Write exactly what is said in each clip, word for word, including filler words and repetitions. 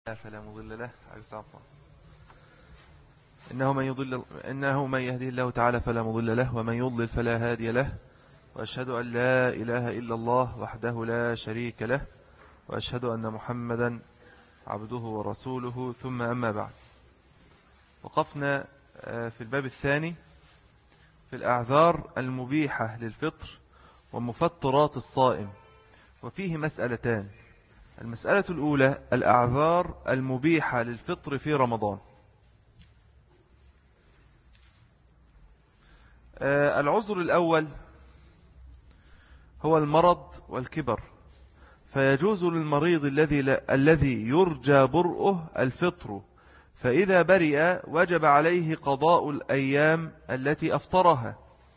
فلا مضل له. إنه من يضل إنه من يهديه الله تعالى فلا مضل له، ومن يضلل فلا هادي له. وأشهد أن لا إله إلا الله وحده لا شريك له، وأشهد أن محمدا عبده ورسوله. ثم أما بعد، وقفنا في الباب الثاني في الأعذار المبيحة للفطر ومفطرات الصائم، وفيه مسألتان. المسألة الأولى الأعذار المبيحة للفطر في رمضان. العذر الأول هو المرض والكبر، فيجوز للمريض الذي الذي يرجى برؤه الفطر، فإذا برئ وجب عليه قضاء الأيام التي أفطرها،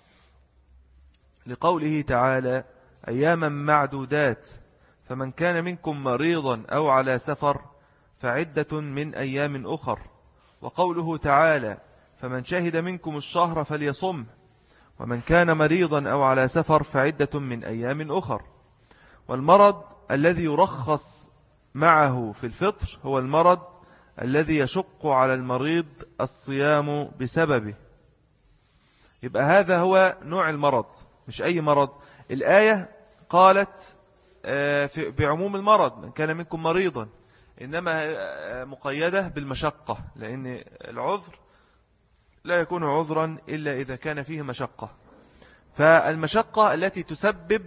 لقوله تعالى: أياما معدودات، فمن كان منكم مريضا أو على سفر فعدة من أيام أخر. وقوله تعالى: فمن شهد منكم الشهر فليصم، ومن كان مريضا أو على سفر فعدة من أيام أخر. والمرض الذي يرخص معه في الفطر هو المرض الذي يشق على المريض الصيام بسببه. يبقى هذا هو نوع المرض، مش أي مرض. الآية قالت بعموم المرض من كان منكم مريضا، إنما مقيدة بالمشقة، لأن العذر لا يكون عذرا إلا إذا كان فيه مشقة. فالمشقة التي تسبب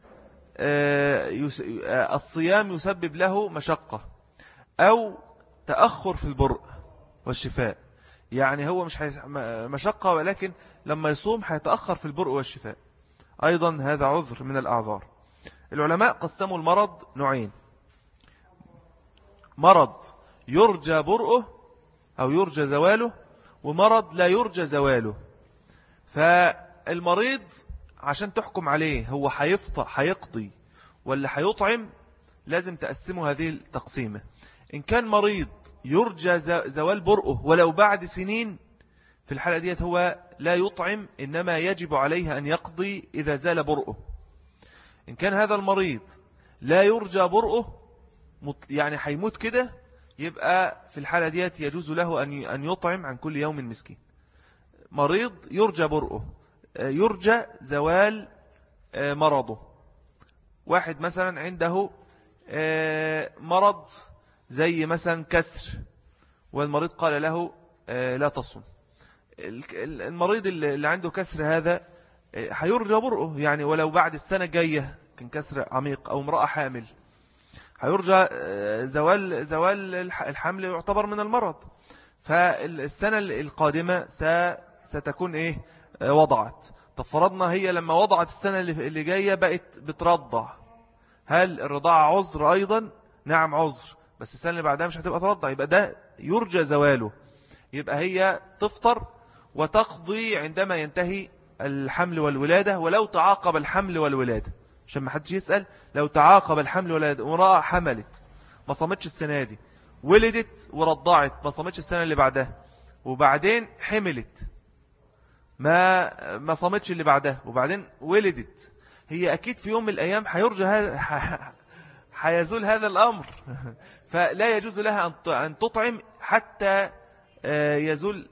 الصيام يسبب له مشقة، أو تأخر في البرء والشفاء. يعني هو مش مشقة، ولكن لما يصوم هيتأخر في البرء والشفاء، أيضا هذا عذر من الأعذار. العلماء قسموا المرض نوعين: مرض يرجى برؤه أو يرجى زواله، ومرض لا يرجى زواله. فالمريض عشان تحكم عليه هو هيفطر هيقضي ولا هيطعم، لازم تقسموا هذه التقسيمة. إن كان مريض يرجى زوال برؤه ولو بعد سنين، في الحالة ديت هو لا يطعم، إنما يجب عليه أن يقضي إذا زال برؤه. إن كان هذا المريض لا يرجى برؤه، يعني هيموت كده، يبقى في الحالة ديت يجوز له أن يطعم عن كل يوم مسكين. مريض يرجى برؤه، يرجى زوال مرضه. واحد مثلا عنده مرض زي مثلا كسر، والمريض قال له لا تصم. المريض اللي عنده كسر هذا هيرجى برؤه، يعني ولو بعد السنة الجاية كان كسر عميق، أو امرأة حامل هيرجى زوال زوال الحمل، يعتبر من المرض. فالسنة القادمة ستكون إيه؟ وضعت. تفرضنا هي لما وضعت السنة اللي جاية بقت بترضع، هل الرضاعة عذر أيضا؟ نعم عذر، بس السنة اللي بعدها مش هتبقى ترضع، يبقى ده يرجى زواله. يبقى هي تفطر وتقضي عندما ينتهي الحمل والولادة، ولو تعاقب الحمل والولادة، عشان ما حدش يسأل. لو تعاقب الحمل والولادة، امرأة حملت ما صمتش السنة دي، ولدت ورضعت ما صمتش السنة اللي بعدها، وبعدين حملت ما ما صمتش اللي بعدها، وبعدين ولدت، هي أكيد في يوم من الأيام هيرجى هذا، هيزول هذا الأمر. فلا يجوز لها أن تطعم حتى يزول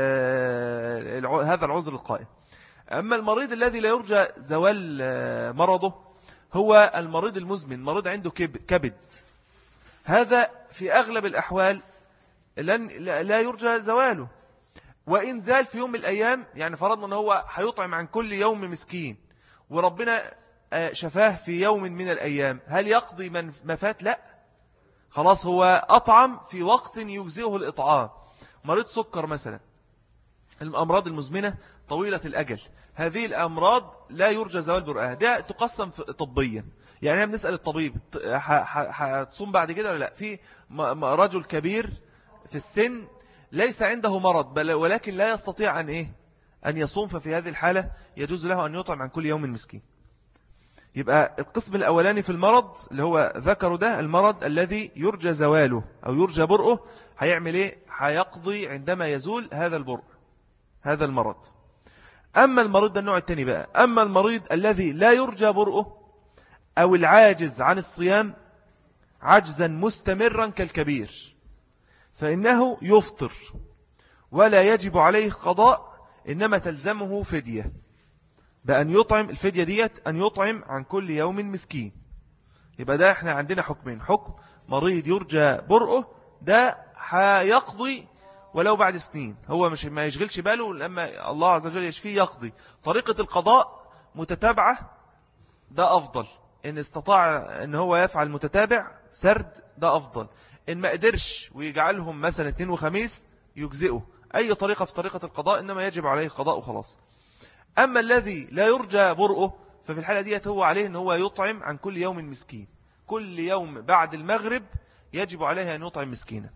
هذا العذر القائم. أما المريض الذي لا يرجى زوال مرضه هو المريض المزمن، مريض عنده كبد. هذا في أغلب الأحوال لن لا يرجى زواله، وإن زال في يوم من الأيام، يعني فرضنا أنه هو هيطعم عن كل يوم مسكين، وربنا شفاه في يوم من الأيام، هل يقضي من ما فات؟ لا، خلاص هو أطعم في وقت يجزئه الإطعام. مريض سكر مثلا، الأمراض المزمنة طويلة الأجل، هذه الأمراض لا يرجى زوال برؤها. ده تقسم طبيا، يعني هم نسأل الطبيب هتصوم بعد كده ولا لا؟ في رجل كبير في السن ليس عنده مرض، ولكن لا يستطيع أن إيه أن يصوم، ففي هذه الحالة يجوز له أن يطعم عن كل يوم مسكين. يبقى القسم الأولاني في المرض اللي هو ذكره، ده المرض الذي يرجى زواله أو يرجى برؤه، هيعمل إيه؟ هيقضي عندما يزول هذا البرء، هذا المرض. أما المريض ده النوع الثاني بقى، أما المريض الذي لا يرجى برؤه أو العاجز عن الصيام، عجزا مستمرا كالكبير فإنه يفطر ولا يجب عليه قضاء، إنما تلزمه فدية، بأن يطعم. الفدية ديت أن يطعم عن كل يوم مسكين. يبقى ده احنا عندنا حكمين: حكم مريض يرجى برؤه، ده هيقضي ولو بعد سنين، هو مش ما يشغلش باله لما الله عز وجل يشفيه يقضي. طريقة القضاء متتابعة، ده أفضل. إن استطاع إن هو يفعل متتابع سرد ده أفضل. إن ما قدرش ويجعلهم مثلا اثنين وخميس يجزئه. أي طريقة في طريقة القضاء، إنما يجب عليه قضاء وخلاص. أما الذي لا يرجى برؤه ففي الحالة دي هو عليه أن هو يطعم عن كل يوم مسكين. كل يوم بعد المغرب يجب عليه أن يطعم مسكينا،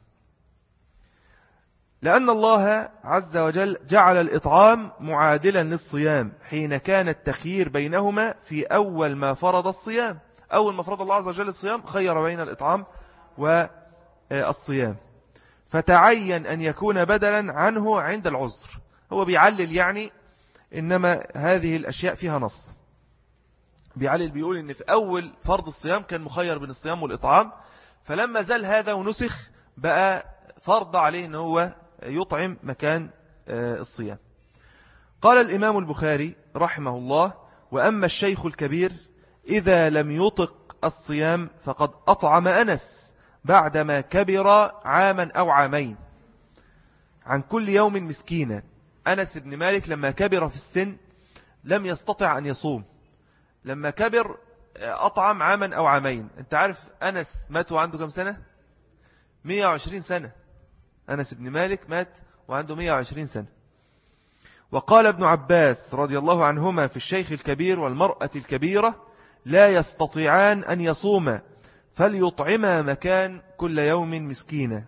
لأن الله عز وجل جعل الإطعام معادلا للصيام حين كان التخيير بينهما في أول ما فرض الصيام. أول ما فرض الله عز وجل الصيام خير بين الإطعام والصيام، فتعين أن يكون بدلا عنه عند العذر. هو بيعلل يعني، إنما هذه الأشياء فيها نص. بيعلل بيقول إن في أول فرض الصيام كان مخير بين الصيام والإطعام، فلما زال هذا ونسخ بقى فرض عليه أنه هو يطعم مكان الصيام. قال الإمام البخاري رحمه الله: وأما الشيخ الكبير إذا لم يطق الصيام فقد أطعم أنس بعدما كبر عاما أو عامين عن كل يوم مسكينا. أنس بن مالك لما كبر في السن لم يستطع أن يصوم، لما كبر أطعم عاما أو عامين. أنت عارف أنس مات وعنده كم سنة؟ مئة وعشرين سنة. أنس بن مالك مات وعنده مئة وعشرين سنة. وقال ابن عباس رضي الله عنهما في الشيخ الكبير والمرأة الكبيرة: لا يستطيعان أن يصوما فليطعما مكان كل يوم مسكينا.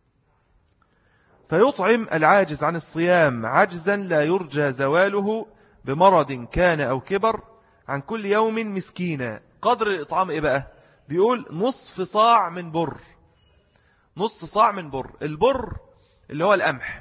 فيطعم العاجز عن الصيام عجزا لا يرجى زواله بمرض كان أو كبر عن كل يوم مسكينا. قدر الإطعام إيه بقى؟ بيقول نصف صاع من بر. نصف صاع من بر. البر اللي هو القمح،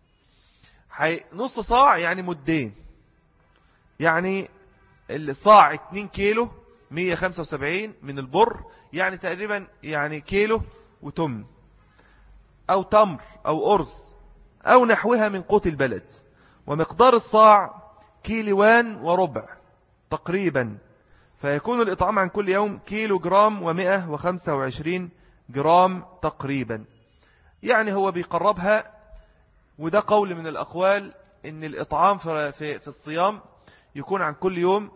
نص صاع يعني مدين، يعني الصاع اتنين كيلو مئة وخمسة وسبعين من البر، يعني تقريبا يعني كيلو وتمن أو تمر أو أرز أو نحوها من قوت البلد. ومقدار الصاع كيلوان وربع تقريبا، فيكون الإطعام عن كل يوم كيلو جرام ومئة وخمسة وعشرين جرام تقريبا. يعني هو بيقربها، وده قول من الأقوال إن الإطعام في, في, في الصيام يكون عن كل يوم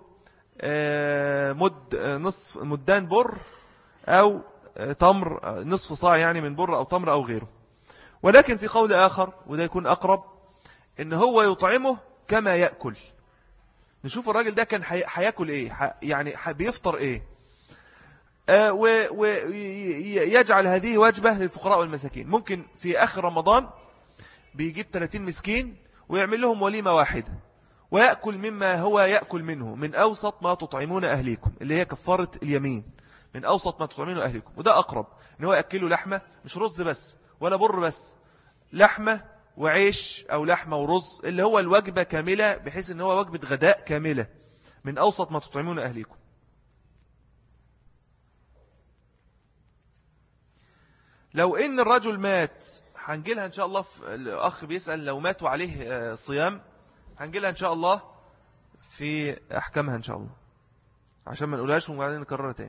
مد نصف مدان بر أو تمر، نصف صاع يعني من بر أو تمر أو غيره. ولكن في قول آخر وده يكون أقرب، إن هو يطعمه كما يأكل. نشوف الراجل ده كان هيأكل إيه، يعني بيفطر إيه، ويجعل هذه وجبة للفقراء والمساكين. ممكن في آخر رمضان بيجيب ثلاثين مسكين ويعمل لهم وليمة واحدة، ويأكل مما هو يأكل منه من أوسط ما تطعمون أهليكم، اللي هي كفارة اليمين، من أوسط ما تطعمون أهليكم. وده أقرب، إن هو يأكله لحمة، مش رز بس ولا بر بس، لحمة وعيش أو لحمة ورز، اللي هو الوجبة كاملة، بحيث إن هو وجبة غداء كاملة من أوسط ما تطعمون أهليكم. لو إن الرجل مات، هنجيلها إن شاء الله. في الأخ بيسأل لو مات وعليه صيام، هنجيلها إن شاء الله في أحكامها إن شاء الله، عشان ما نقولهاش وبعدين نكررها تاني.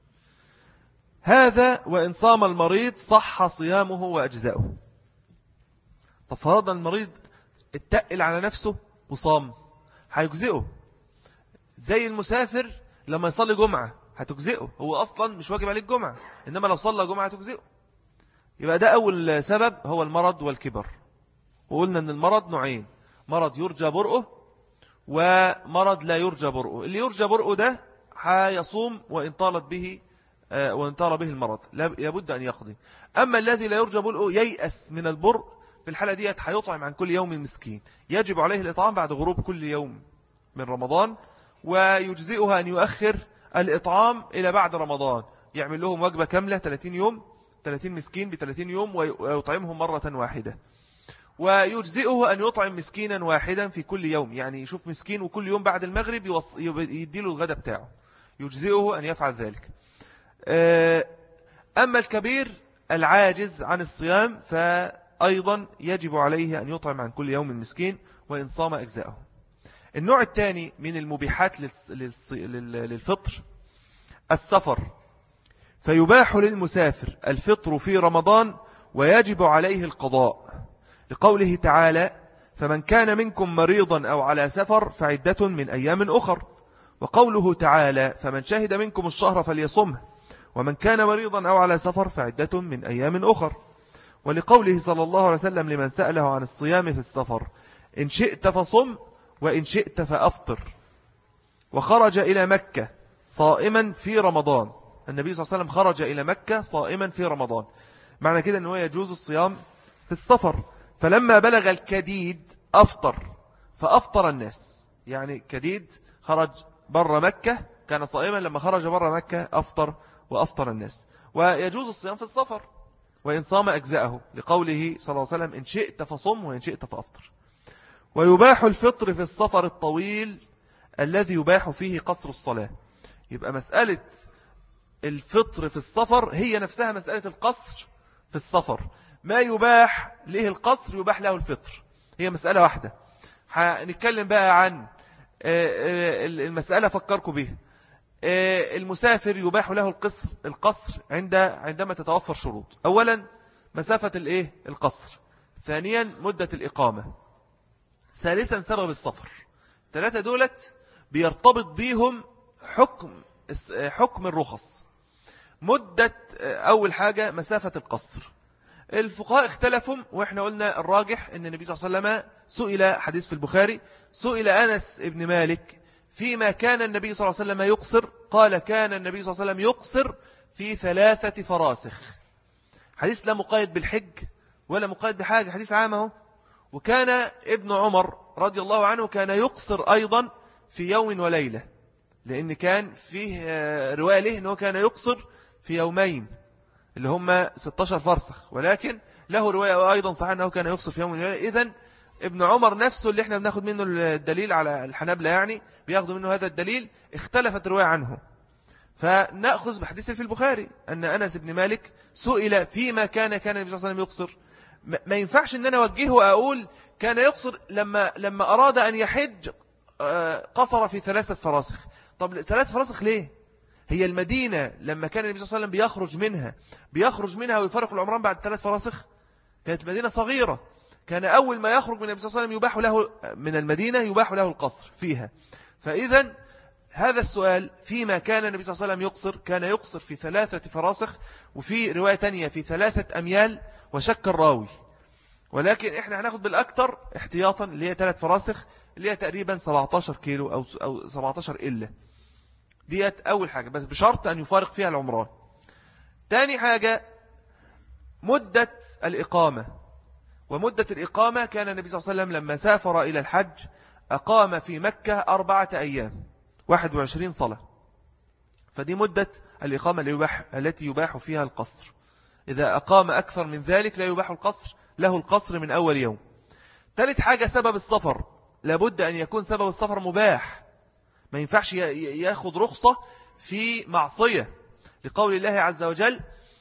هذا وإن صام المريض صح صيامه وأجزاؤه. طب فرضا المريض اتقل على نفسه وصام، هيجزئه. زي المسافر لما يصلي جمعة هتجزئه، هو أصلا مش واجب عليه الجمعة، إنما لو صلى جمعة هتجزئه. يبقى ده أول سبب هو المرض والكبر. وقلنا أن المرض نوعين: مرض يرجى برؤه ومرض لا يرجى برؤه. اللي يرجى برؤه ده هيصوم وإن طالت به وإن طال به المرض لابد أن يقضي. أما الذي لا يرجى برؤه ييأس من البرء، في الحالة دي هيطعم عن كل يوم مسكين، يجب عليه الإطعام بعد غروب كل يوم من رمضان، ويجزئها أن يؤخر الإطعام إلى بعد رمضان، يعمل لهم وجبة كاملة ثلاثين يوم، ثلاثين مسكين بثلاثين يوم، ويطعمهم مرة واحدة. ويجزئه أن يطعم مسكينا واحدا في كل يوم، يعني يشوف مسكين وكل يوم بعد المغرب يديله الغداء بتاعه، يجزئه أن يفعل ذلك. أما الكبير العاجز عن الصيام فأيضا يجب عليه أن يطعم عن كل يوم مسكين وإن صام أجزاءه. النوع الثاني من المبيحات للفطر السفر، فيباح للمسافر الفطر في رمضان ويجب عليه القضاء، لقوله تعالى: فمن كان منكم مريضا أو على سفر فعدة من أيام أخر. وقوله تعالى: فمن شهد منكم الشهر فليصمه، ومن كان مريضا أو على سفر فعدة من أيام أخر. ولقوله صلى الله عليه وسلم لمن سأله عن الصيام في السفر: إن شئت فصم وإن شئت فأفطر. وخرج إلى مكة صائما في رمضان، النبي صلى الله عليه وسلم خرج إلى مكة صائما في رمضان، معنى كده أنه يجوز الصيام في السفر. فلما بلغ الكديد أفطر فأفطر الناس، يعني كديد خرج بر مكة كان صائما، لما خرج بر مكة أفطر وأفطر الناس. ويجوز الصيام في السفر وإن صام أجزاءه، لقوله صلى الله عليه وسلم: إن شئت فصم وإن شئت فأفطر. ويباح الفطر في السفر الطويل الذي يباح فيه قصر الصلاة. يبقى مسألة الفطر في السفر هي نفسها مسألة القصر في السفر، ما يباح له القصر يباح له الفطر، هي مسألة واحدة. هنتكلم بقى عن المسألة فكركم بها. المسافر يباح له القصر القصر عند عندما تتوفر شروط: أولا مسافة الايه القصر، ثانيا مدة الإقامة، ثالثا سبب السفر. ثلاثة دولت بيرتبط بيهم حكم حكم الرخص. مدة أول حاجة مسافة القصر، الفقهاء اختلفوا، وإحنا قلنا الراجح أن النبي صلى الله عليه وسلم سئل، حديث في البخاري، سئل أنس ابن مالك فيما كان النبي صلى الله عليه وسلم يقصر، قال: كان النبي صلى الله عليه وسلم يقصر في ثلاثة فراسخ. حديث لا مقيد بالحج ولا مقيد بحاجة، حديث عامه. وكان ابن عمر رضي الله عنه كان يقصر أيضا في يوم وليلة، لأن كان فيه رواية له أنه كان يقصر في يومين اللي هم ستة عشر فرسخ، ولكن له رواية أيضا صحيح أنه كان يقصر في يوم وليلة. إذن ابن عمر نفسه اللي احنا بناخد منه الدليل على الحنابلة، يعني بياخدوا منه هذا الدليل، اختلفت رواية عنه. فنأخذ بحديث في البخاري أن أنس بن مالك سئل فيما كان كان النبي صلى الله عليه وسلم يقصر. ما ينفعش أن أنا أوجهه وأقول كان يقصر لما لما أراد أن يحج قصر في ثلاثة فراسخ. طب ثلاثة فراسخ ليه؟ هي المدينة لما كان النبي صلى الله عليه وسلم بيخرج منها بيخرج منها ويفارق العمران بعد ثلاث فراسخ، كانت مدينة صغيرة. كان أول ما يخرج من النبي صلى الله عليه وسلم يباح له من المدينة يباح له القصر فيها. فإذا هذا السؤال فيما كان النبي صلى الله عليه وسلم يقصر، كان يقصر في ثلاثة فراسخ، وفي رواية تانية في ثلاثة أميال، وشك الراوي. ولكن احنا هناخد بالأكثر احتياطا اللي هي ثلاث فراسخ، اللي هي تقريبا سبعة عشر كيلو أو أو سبعة عشر إلا ديت أول حاجة، بس بشرط أن يفارق فيها العمران. تاني حاجة مدة الإقامة. ومدة الإقامة كان النبي صلى الله عليه وسلم لما سافر إلى الحج أقام في مكة أربعة أيام واحد وعشرين صلاة، فدي مدة الإقامة اللي يباح التي يباح فيها القصر. إذا أقام أكثر من ذلك لا يباح القصر، له القصر من أول يوم. ثالث حاجة سبب السفر، لابد أن يكون سبب السفر مباح، ما ينفعش ياخد رخصة في معصية، لقول الله عز وجل: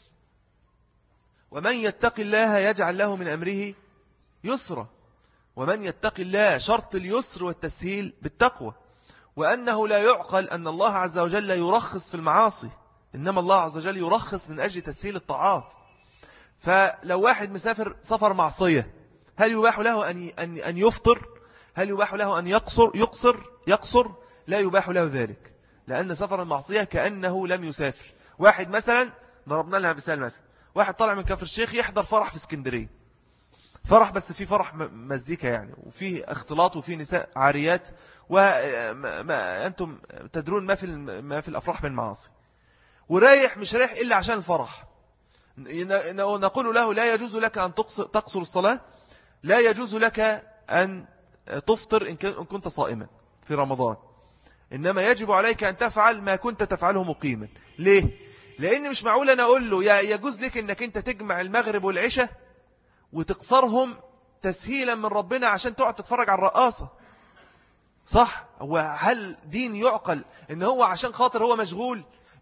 ومن يتق الله يجعل له من أمره يسرا. ومن يتق الله، شرط اليسر والتسهيل بالتقوى، وأنه لا يعقل أن الله عز وجل يرخص في المعاصي، إنما الله عز وجل يرخص من أجل تسهيل الطاعات. فلو واحد مسافر سفر معصية، هل يباح له أن أن يفطر؟ هل يباح له أن يقصر يقصر يقصر؟ لا يباح له ذلك، لأن سفر المعصية كأنه لم يسافر. واحد مثلا، ضربنا لها مثال، مثلا واحد طالع من كفر الشيخ يحضر فرح في اسكندرية، فرح بس في فرح مزيكا يعني، وفيه اختلاط وفيه نساء عاريات، وأنتم تدرون ما في ما في الأفراح من معاصي، ورايح مش رايح إلا عشان الفرح. نقول له لا يجوز لك أن تقصر الصلاة، لا يجوز لك أن تفطر إن كنت صائما في رمضان، إنما يجب عليك أن تفعل ما كنت تفعله مقيما. ليه؟ لأن مش معقول أنا أقول له يجوز لك أنك أنت تجمع المغرب والعشاء وتقصرهم تسهيلا من ربنا عشان تقعد تتفرج على الرقاصة. صح؟ هو هل دين يعقل ان هو عشان خاطر هو مشغول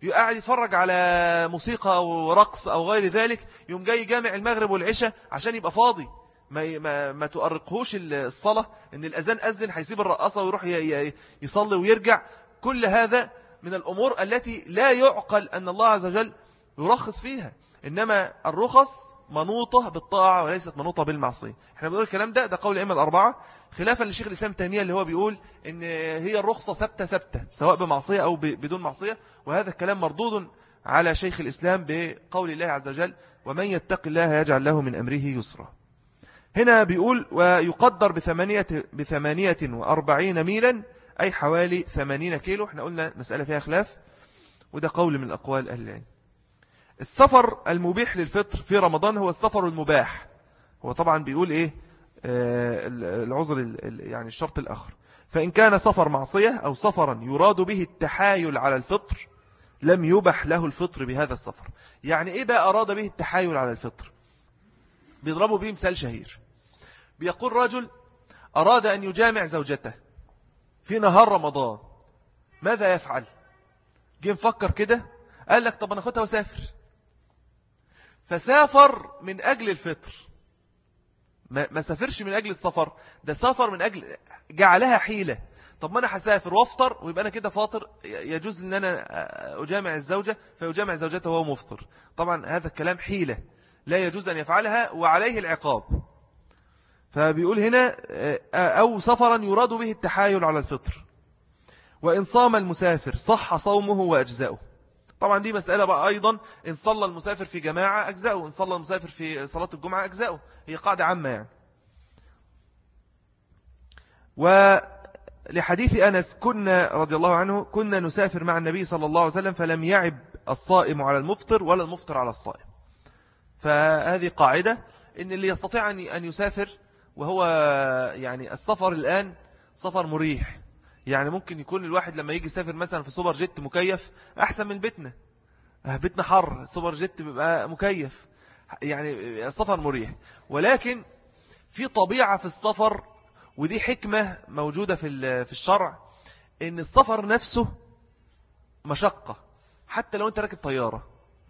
يقعد يتفرج على موسيقى أو رقص أو غير ذلك، يوم جاي جامع المغرب والعشاء عشان يبقى فاضي، ما, ما, ما تؤرقهوش الصلاة، إن الأذان أذن هيسيب الرقصة ويروح يصلي ويرجع. كل هذا من الأمور التي لا يعقل أن الله عز وجل يرخص فيها، إنما الرخص منوطة بالطاعة وليست منوطة بالمعصية. احنا بنقول الكلام ده ده قول الأئمة الأربعة، خلافا للشيخ الإسلام تيمية اللي هو بيقول إن هي الرخصة ثابتة ثابتة سواء بمعصية أو بدون معصية، وهذا الكلام مردود على شيخ الإسلام بقول الله عز وجل ومن يتق الله يجعل له من أمره يسرا. هنا بيقول ويقدر بثمانية, بثمانية وأربعين ميلا أي حوالي ثمانين كيلو. احنا قلنا مسألة فيها خلاف، وده قول من الأقوال أهل العلم. السفر المبيح للفطر في رمضان هو السفر المباح. هو طبعا بيقول إيه آه العذر يعني الشرط الآخر، فإن كان سفر معصية أو سفرا يراد به التحايل على الفطر لم يبح له الفطر بهذا السفر. يعني إيه بقى أراد به التحايل على الفطر؟ بيضربوا به مثال شهير، بيقول رجل أراد أن يجامع زوجته في نهار رمضان، ماذا يفعل؟ جه مفكر كده قال لك طب أنا أخدها وسافر، فسافر من أجل الفطر، ما, ما سافرش من أجل السفر، ده سافر من أجل جعلها حيلة. طب ما أنا هسافر وافطر ويبقى أنا كده فاطر، يجوز أن أنا أجامع الزوجة فيجامع زوجته وهو مفطر. طبعا هذا الكلام حيلة لا يجوز أن يفعلها وعليه العقاب. فبيقول هنا أو سفرا يراد به التحايل على الفطر. وإن صام المسافر صح صومه وأجزاؤه. طبعا دي مسألة بقى أيضا، إن صلى المسافر في جماعة أجزاؤه، إن صلى المسافر في صلاة الجمعة أجزاؤه، هي قاعدة عامة يعني. ولحديث أنس كنا رضي الله عنه كنا نسافر مع النبي صلى الله عليه وسلم فلم يعب الصائم على المفطر ولا المفطر على الصائم. فهذه قاعدة، إن اللي يستطيع أن يسافر، وهو يعني السفر الآن سفر مريح، يعني ممكن يكون الواحد لما يجي يسافر مثلا في سوبر جيت مكيف أحسن من بيتنا، بيتنا حر، سوبر جيت بيبقى مكيف، يعني السفر مريح. ولكن في طبيعة في السفر، ودي حكمة موجودة في في الشرع، إن السفر نفسه مشقة حتى لو أنت راكب طيارة.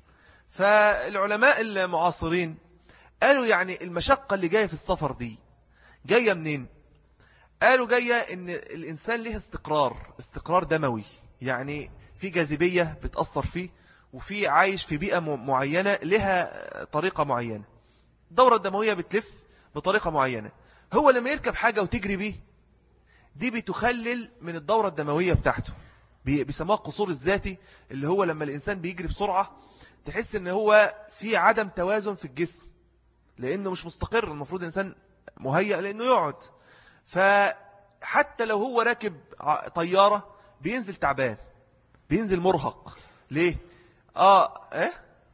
فالعلماء المعاصرين قالوا يعني المشقة اللي جاية في السفر دي جاية منين؟ قالوا جاية إن الإنسان له استقرار استقرار دموي، يعني في جاذبية بتأثر فيه، وفي عايش في بيئة معينة لها طريقة معينة، الدورة الدموية بتلف بطريقة معينة. هو لما يركب حاجة وتجري بيه دي بتخلل من الدورة الدموية بتاعته، بيسموها القصور الذاتي، اللي هو لما الإنسان بيجري بسرعة تحس إن هو في عدم توازن في الجسم، لأنه مش مستقر. المفروض الإنسان مهيأ لأنه يقعد، فحتى لو هو راكب طيارة بينزل تعبان، بينزل مرهق. ليه؟ آه إيه؟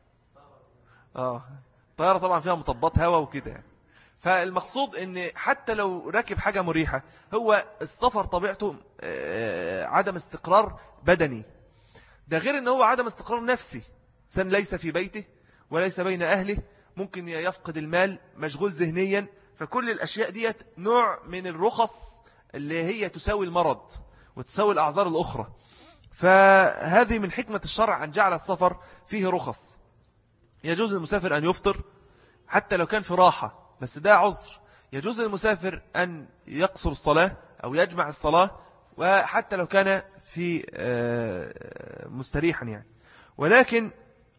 آه الطيارة طبعا فيها مطبات هواء وكده يعني. فالمقصود ان حتى لو راكب حاجة مريحة، هو السفر طبيعته عدم استقرار بدني، ده غير ان هو عدم استقرار نفسي. إنسان ليس في بيته وليس بين أهله، ممكن يفقد المال، مشغول ذهنيا. فكل الأشياء ديت نوع من الرخص اللي هي تساوي المرض وتساوي الأعذار الأخرى. فهذه من حكمة الشرع أن جعل السفر فيه رخص. يجوز للمسافر أن يفطر حتى لو كان في راحة، بس ده عذر. يجوز للمسافر أن يقصر الصلاة أو يجمع الصلاة، وحتى لو كان في مستريحا يعني، ولكن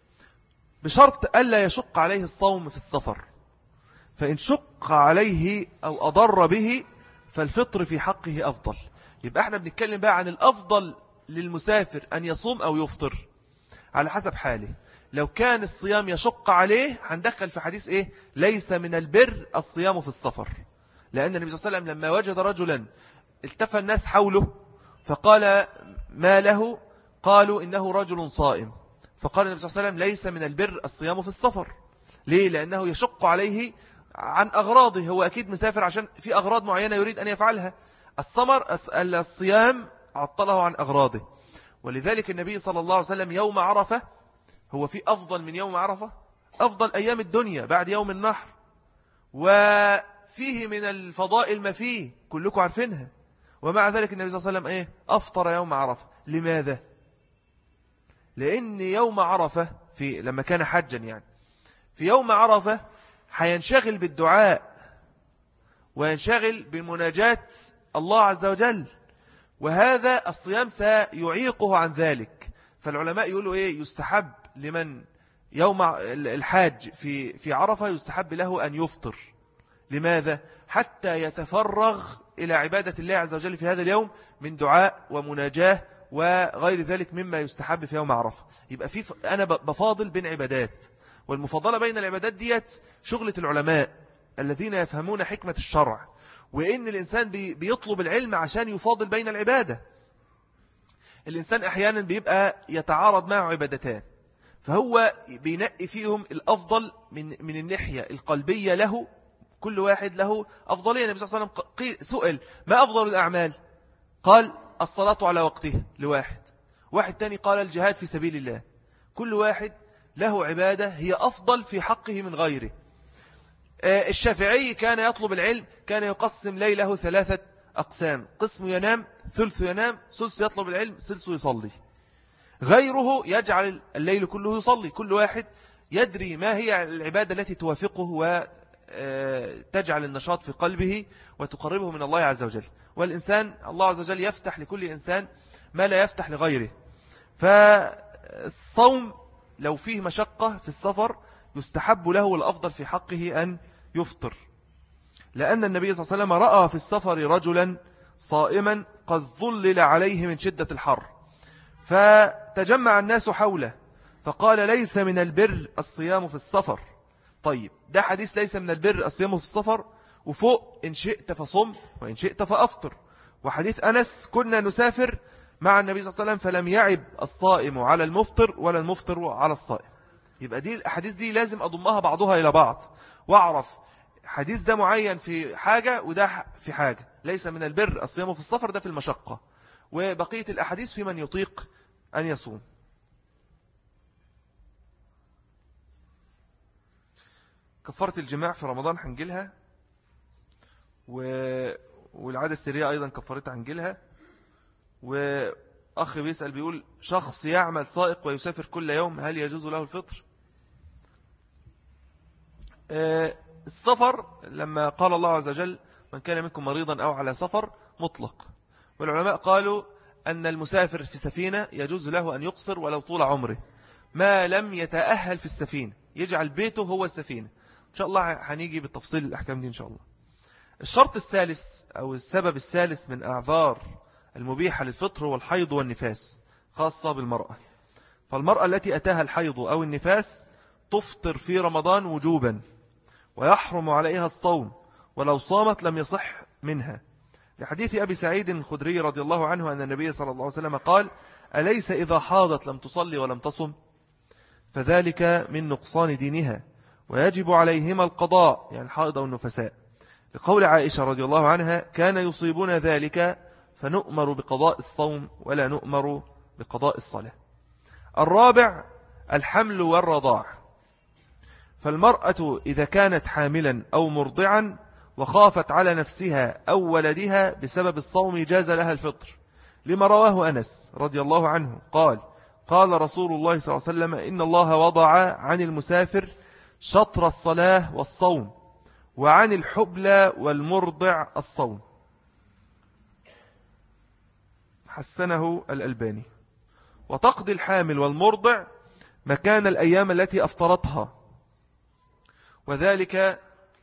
بشرط ألا يشق عليه الصوم في السفر. فإن شق عليه أو أضر به فالفطر في حقه أفضل. يبقى احنا بنتكلم بقى عن الأفضل للمسافر أن يصوم أو يفطر على حسب حاله. لو كان الصيام يشق عليه هندخل في حديث إيه؟ ليس من البر الصيام في السفر، لأن النبي صلى الله عليه وسلم لما وجد رجلا التفى الناس حوله فقال ما له؟ قالوا إنه رجل صائم. فقال النبي صلى الله عليه وسلم ليس من البر الصيام في السفر. ليه؟ لأنه يشق عليه عن أغراضه، هو أكيد مسافر عشان في أغراض معينة يريد أن يفعلها. السمر الصيام عطله عن أغراضه. ولذلك النبي صلى الله عليه وسلم يوم عرفة هو في أفضل من يوم عرفة، أفضل أيام الدنيا بعد يوم النحر، وفيه من الفضائل ما فيه كلكم عارفينها. ومع ذلك النبي صلى الله عليه وسلم إيه؟ أفطر يوم عرفة. لماذا؟ لأن يوم عرفة في لما كان حجا يعني في يوم عرفة هينشغل بالدعاء وينشغل بمناجاة الله عز وجل، وهذا الصيام سيعيقه عن ذلك. فالعلماء يقولوا إيه؟ يستحب لمن يوم الحاج في في عرفة يستحب له أن يفطر. لماذا؟ حتى يتفرغ إلى عبادة الله عز وجل في هذا اليوم من دعاء ومناجاة وغير ذلك مما يستحب في يوم عرفة. يبقى في أنا بفاضل بين عبادات، والمفاضلة بين العبادات ديت شغلة العلماء الذين يفهمون حكمة الشرع، وإن الإنسان بيطلب العلم عشان يفاضل بين العبادة. الإنسان أحيانا بيبقى يتعارض معه عبادتان، فهو بينقي فيهم الأفضل من من الناحية القلبية له. كل واحد له أفضلية. النبي صلى الله عليه وسلم سئل ما أفضل الأعمال؟ قال الصلاة على وقتها لواحد، واحد تاني قال الجهاد في سبيل الله. كل واحد له عبادة هي أفضل في حقه من غيره. الشافعي كان يطلب العلم، كان يقسم ليله ثلاثة أقسام: قسم ينام، ثلث ينام، ثلث يطلب العلم، ثلث يصلي. غيره يجعل الليل كله يصلي. كل واحد يدري ما هي العبادة التي توافقه وتجعل النشاط في قلبه وتقربه من الله عز وجل. والإنسان الله عز وجل يفتح لكل إنسان ما لا يفتح لغيره. فالصوم لو فيه مشقة في السفر يستحب له والأفضل في حقه أن يفطر، لأن النبي صلى الله عليه وسلم رأى في السفر رجلا صائما قد ظلل عليه من شدة الحر، فتجمع الناس حوله فقال ليس من البر الصيام في السفر. طيب ده حديث ليس من البر الصيام في السفر، وفوق إن شئت فصم وإن شئت فأفطر. وحديث أنس كنا نسافر مع النبي صلى الله عليه وسلم فلم يعب الصائم على المفطر ولا المفطر على الصائم. يبقى دي الأحاديث دي لازم أضمها بعضها إلى بعض، وأعرف حديث ده معين في حاجة وده في حاجة. ليس من البر الصيام في السفر ده في المشقة، وبقية الأحاديث في من يطيق أن يصوم. كفارة الجماع في رمضان هنجيلها، و... والعادة السرية أيضا كفارتها هنجيلها. وأخ بيسأل بيقول شخص يعمل سائق ويسافر كل يوم هل يجوز له الفطر؟ السفر لما قال الله عز وجل من كان منكم مريضا أو على سفر مطلق، والعلماء قالوا أن المسافر في سفينة يجوز له أن يقصر ولو طول عمره ما لم يتأهل في السفينة، يجعل بيته هو السفينة. إن شاء الله هنيجي بالتفصيل الأحكام دي إن شاء الله. الشرط الثالث أو السبب الثالث من أعذار المبيحة للفطر هو الحيض والنفاس، خاصة بالمرأة. فالمرأة التي أتاها الحيض أو النفاس تفطر في رمضان وجوبا، ويحرم عليها الصوم، ولو صامت لم يصح منها، لحديث أبي سعيد الخدري رضي الله عنه أن النبي صلى الله عليه وسلم قال أليس إذا حاضت لم تصلي ولم تصم؟ فذلك من نقصان دينها، ويجب عليهما القضاء، يعني الحائض والنفساء، لقول عائشة رضي الله عنها كان يصيبون ذلك فنؤمر بقضاء الصوم ولا نؤمر بقضاء الصلاة. الرابع الحمل والرضاع. فالمرأة إذا كانت حاملا أو مرضعا وخافت على نفسها أو ولدها بسبب الصوم جاز لها الفطر، لما رواه أنس رضي الله عنه قال قال رسول الله صلى الله عليه وسلم إن الله وضع عن المسافر شطر الصلاة والصوم، وعن الحبلى والمرضع الصوم. حسنه الألباني. وتقضي الحامل والمرضع مكان الأيام التي أفطرتها، وذلك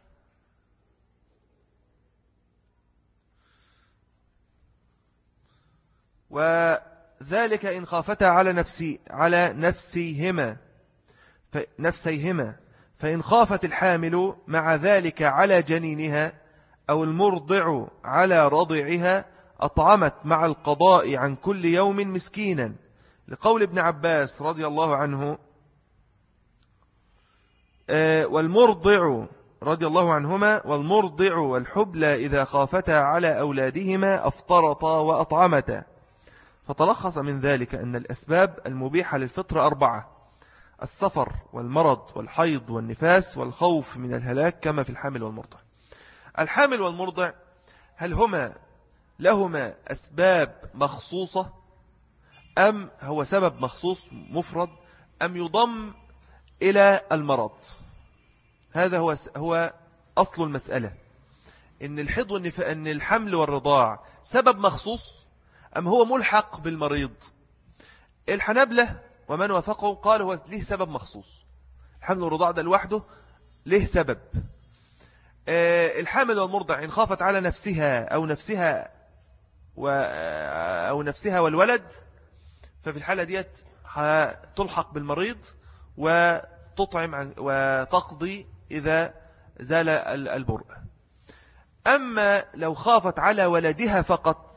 وذلك إن خافتا على نفسي على نفسيهما نفسيهما فإن خافت الحامل مع ذلك على جنينها أو المرضع على رضعها أطعمت مع القضاء عن كل يوم مسكينا، لقول ابن عباس رضي الله عنه والمرضع رضي الله عنهما والمرضع والحبلى إذا خافتا على أولادهما أفطرتا وأطعمتا. فتلخص من ذلك أن الأسباب المبيحة للفطر أربعة: السفر والمرض والحيض والنفاس والخوف من الهلاك، كما في الحامل والمرضع. الحامل والمرضع هل هما لهما أسباب مخصوصة أم هو سبب مخصوص مفرد أم يضم إلى المرض. هذا هو هو أصل المسألة، إن الحيض والنفاس، أن الحمل والرضاع سبب مخصوص أم هو ملحق بالمريض. الحنابلة ومن وافقه قال هو له سبب مخصوص، الحمل والرضاع ده لوحده له سبب. الحامل والمرضع إن خافت على نفسها أو نفسها و أو نفسها والولد، ففي الحالة ديت تلحق بالمريض وتطعم عن وتقضي إذا زال البرء. أما لو خافت على ولدها فقط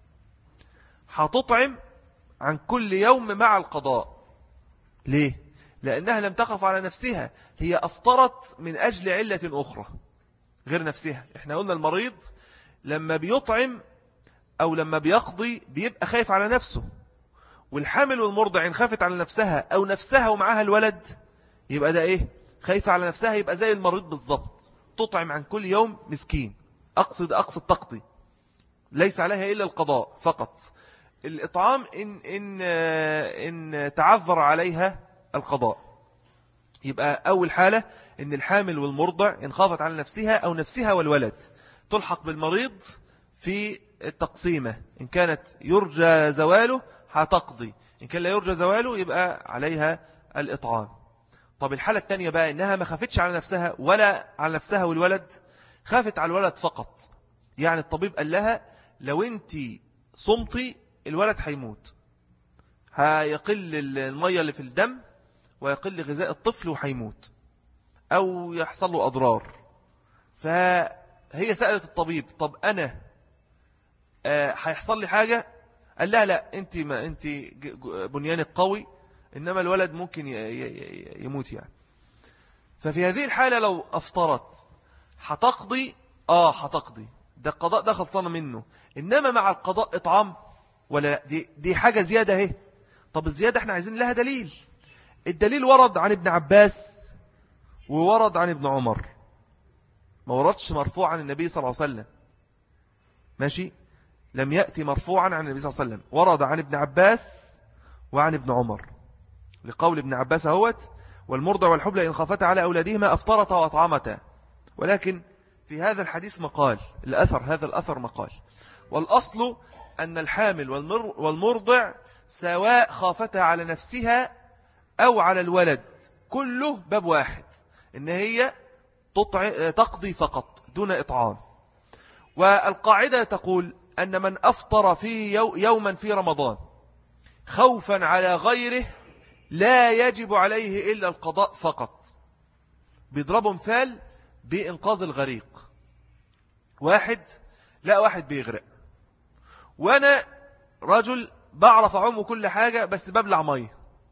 هتطعم عن كل يوم مع القضاء. ليه؟ لأنها لم تخف على نفسها، هي أفطرت من أجل علة أخرى غير نفسها. احنا قلنا المريض لما بيطعم أو لما بيقضي بيبقى خايف على نفسه، والحامل والمرضع إن خافت على نفسها أو نفسها ومعها الولد يبقى ده إيه؟ خايفة على نفسها، يبقى زي المريض بالضبط، تطعم عن كل يوم مسكين. أقصد أقصد تقضي، ليس عليها إلا القضاء فقط. الإطعام إن, إن, إن تعذر عليها القضاء. يبقى أول حالة إن الحامل والمرضع إن خافت على نفسها أو نفسها والولد تلحق بالمريض في التقسيمة. إن كانت يرجى زواله هتقضي، إن كان لا يرجى زواله يبقى عليها الإطعام. طب الحالة الثانية بقى إنها ما خافتش على نفسها ولا على نفسها والولد، خافت على الولد فقط. يعني الطبيب قال لها لو أنت صمتي الولد هيموت، هيقل المية اللي في الدم ويقل غذاء الطفل وهيموت أو يحصل له أضرار. فهي سألت الطبيب طب أنا هيحصل لي حاجة؟ قال لها لا، أنت ما أنت بنيانك قوي، إنما الولد ممكن يموت يعني. ففي هذه الحالة لو أفطرت هتقضي، آه هتقضي، ده القضاء ده خلصانة منه. إنما مع القضاء إطعام ولا دي, دي حاجة زيادة اهي. طب الزيادة احنا عايزين لها دليل. الدليل ورد عن ابن عباس وورد عن ابن عمر، ما وردش مرفوع عن النبي صلى الله عليه وسلم. ماشي، لم يأتي مرفوعا عن النبي صلى الله عليه وسلم، ورد عن ابن عباس وعن ابن عمر، لقول ابن عباس هوت والمرضع والحبل إن خافتا على أولادهما أفطرتا وأطعمتا. ولكن في هذا الحديث مقال، الأثر هذا الأثر مقال. والأصل أن الحامل والمرضع سواء خافتا على نفسها أو على الولد كله باب واحد، إن هي تقضي فقط دون إطعام. والقاعدة تقول أن من أفطر في يوما في رمضان خوفا على غيره لا يجب عليه إلا القضاء فقط. بيضربوا مثال بإنقاذ الغريق. واحد لا واحد بيغرق، وأنا رجل بعرف أعوم كل حاجة بس ببلع مية.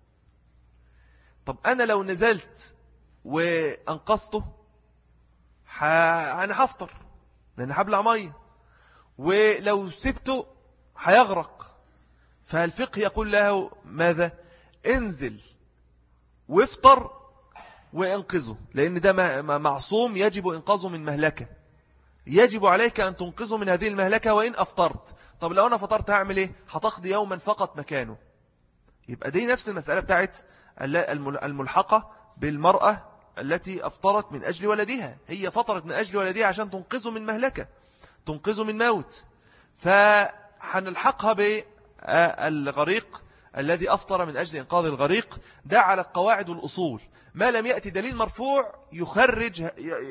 طب أنا لو نزلت وأنقذته ح... أنا هفطر لأن هبلع مية، ولو سبته هيغرق. فالفقه يقول له ماذا؟ انزل وافطر وانقذه، لأن ده معصوم يجب إنقاذه من مهلكة، يجب عليك أن تنقذه من هذه المهلكة وإن أفطرت. طب لو أنا فطرت هعمل إيه؟ هتقضي يوما فقط مكانه. يبقى دي نفس المسألة بتاعت الملحقة بالمرأة التي أفطرت من أجل ولدها. هي فطرت من أجل ولدها عشان تنقذه من مهلكة، تنقذه من موت، فحنلحقها بالغريق الذي أفطر من أجل إنقاذ الغريق. ده على القواعد والأصول. ما لم يأتي دليل مرفوع يخرج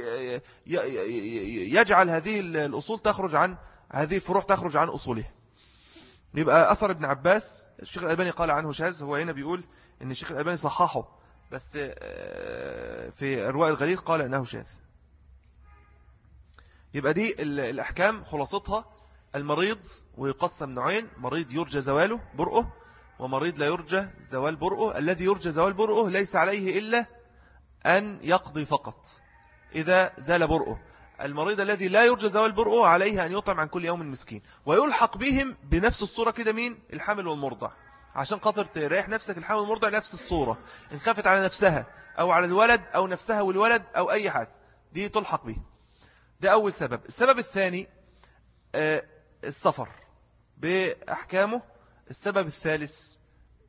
يجعل هذه الأصول تخرج عن هذه الفروع تخرج عن أصولها. يبقى أثر ابن عباس الشيخ الألباني قال عنه شاذ. هو هنا بيقول إن الشيخ الألباني صححه، بس في إرواء الغليل قال أنه شاذ. يبقى دي الأحكام خلاصتها. المريض ويقسم نوعين: مريض يرجى زواله برؤه، ومريض لا يرجى زوال برؤه. الذي يرجى زوال برؤه ليس عليه إلا أن يقضي فقط إذا زال برؤه. المريض الذي لا يرجى زوال برؤه عليه أن يطعم عن كل يوم مسكين. ويلحق بهم بنفس الصورة كده مين؟ الحامل والمرضع، عشان خاطر تريح نفسك. الحامل والمرضع نفس الصورة، إن خافت على نفسها أو على الولد أو نفسها والولد أو أي حاجة دي تلحق به. ده أول سبب. السبب الثاني السفر بأحكامه. السبب الثالث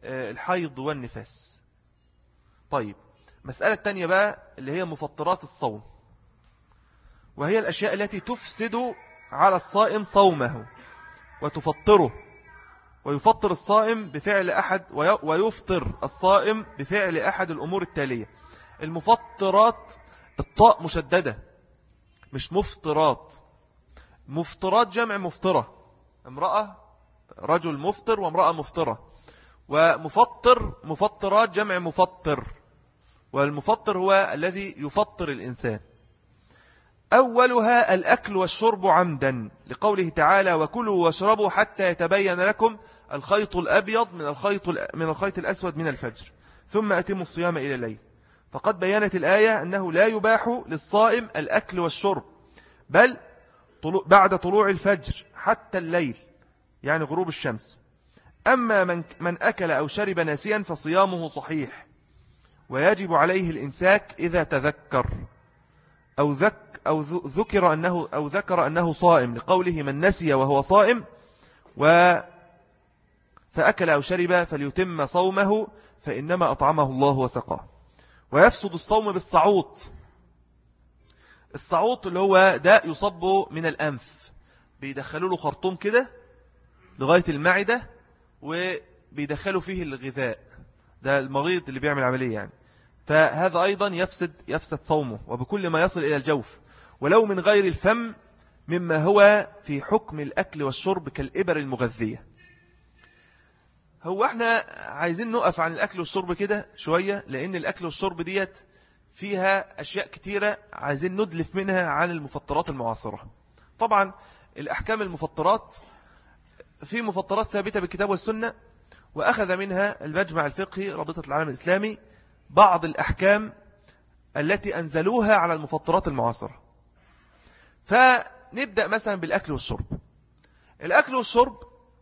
الحيض والنفاس. طيب، مسألة تانية بقى اللي هي مفطرات الصوم، وهي الأشياء التي تفسد على الصائم صومه وتفطره، ويفطر الصائم بفعل أحد ويفطر الصائم بفعل أحد الأمور التالية. المفطرات الطاء مشددة، مش مفطرات. مفطرات جمع مفطرة، امرأة رجل مفطر وامرأة مفطرة. ومفطر مفطرات جمع مفطر، والمفطر هو الذي يفطر الإنسان. أولها الأكل والشرب عمدا، لقوله تعالى وكلوا واشربوا حتى يتبين لكم الخيط الأبيض من الخيط من الخيط الأسود من الفجر ثم أتموا الصيام إلى الليل. فقد بيّنت الآية أنه لا يباح للصائم الأكل والشرب، بل بعد طلوع الفجر حتى الليل، يعني غروب الشمس. أما من من أكل أو شرب ناسيا فصيامه صحيح، ويجب عليه الإمساك إذا تذكر أو ذك أو ذكر أنه أو ذكر أنه صائم، لقوله من نسي وهو صائم و فأكل أو شرب فليتم صومه فإنما أطعمه الله وسقاه. ويفسد الصوم بالصعوط. الصعوط اللي هو ده يصب من الأنف، بيدخلوا له خرطوم كده لغاية المعدة وبيدخلوا فيه الغذاء، ده المريض اللي بيعمل عملية يعني. فهذا أيضا يفسد يفسد صومه، وبكل ما يصل إلى الجوف، ولو من غير الفم مما هو في حكم الأكل والشرب كالإبر المغذية. هو احنا عايزين نقف عن الأكل والشرب كده شوية، لأن الأكل والشرب ديت فيها أشياء كتيرة عايزين ندلف منها عن المفطرات المعاصرة. طبعا الأحكام المفطرات في مفطرات ثابتة بالكتاب والسنة، وأخذ منها المجمع الفقهي رابطة العالم الإسلامي بعض الأحكام التي أنزلوها على المفطرات المعاصرة. فنبدأ مثلا بالأكل والشرب. الأكل والشرب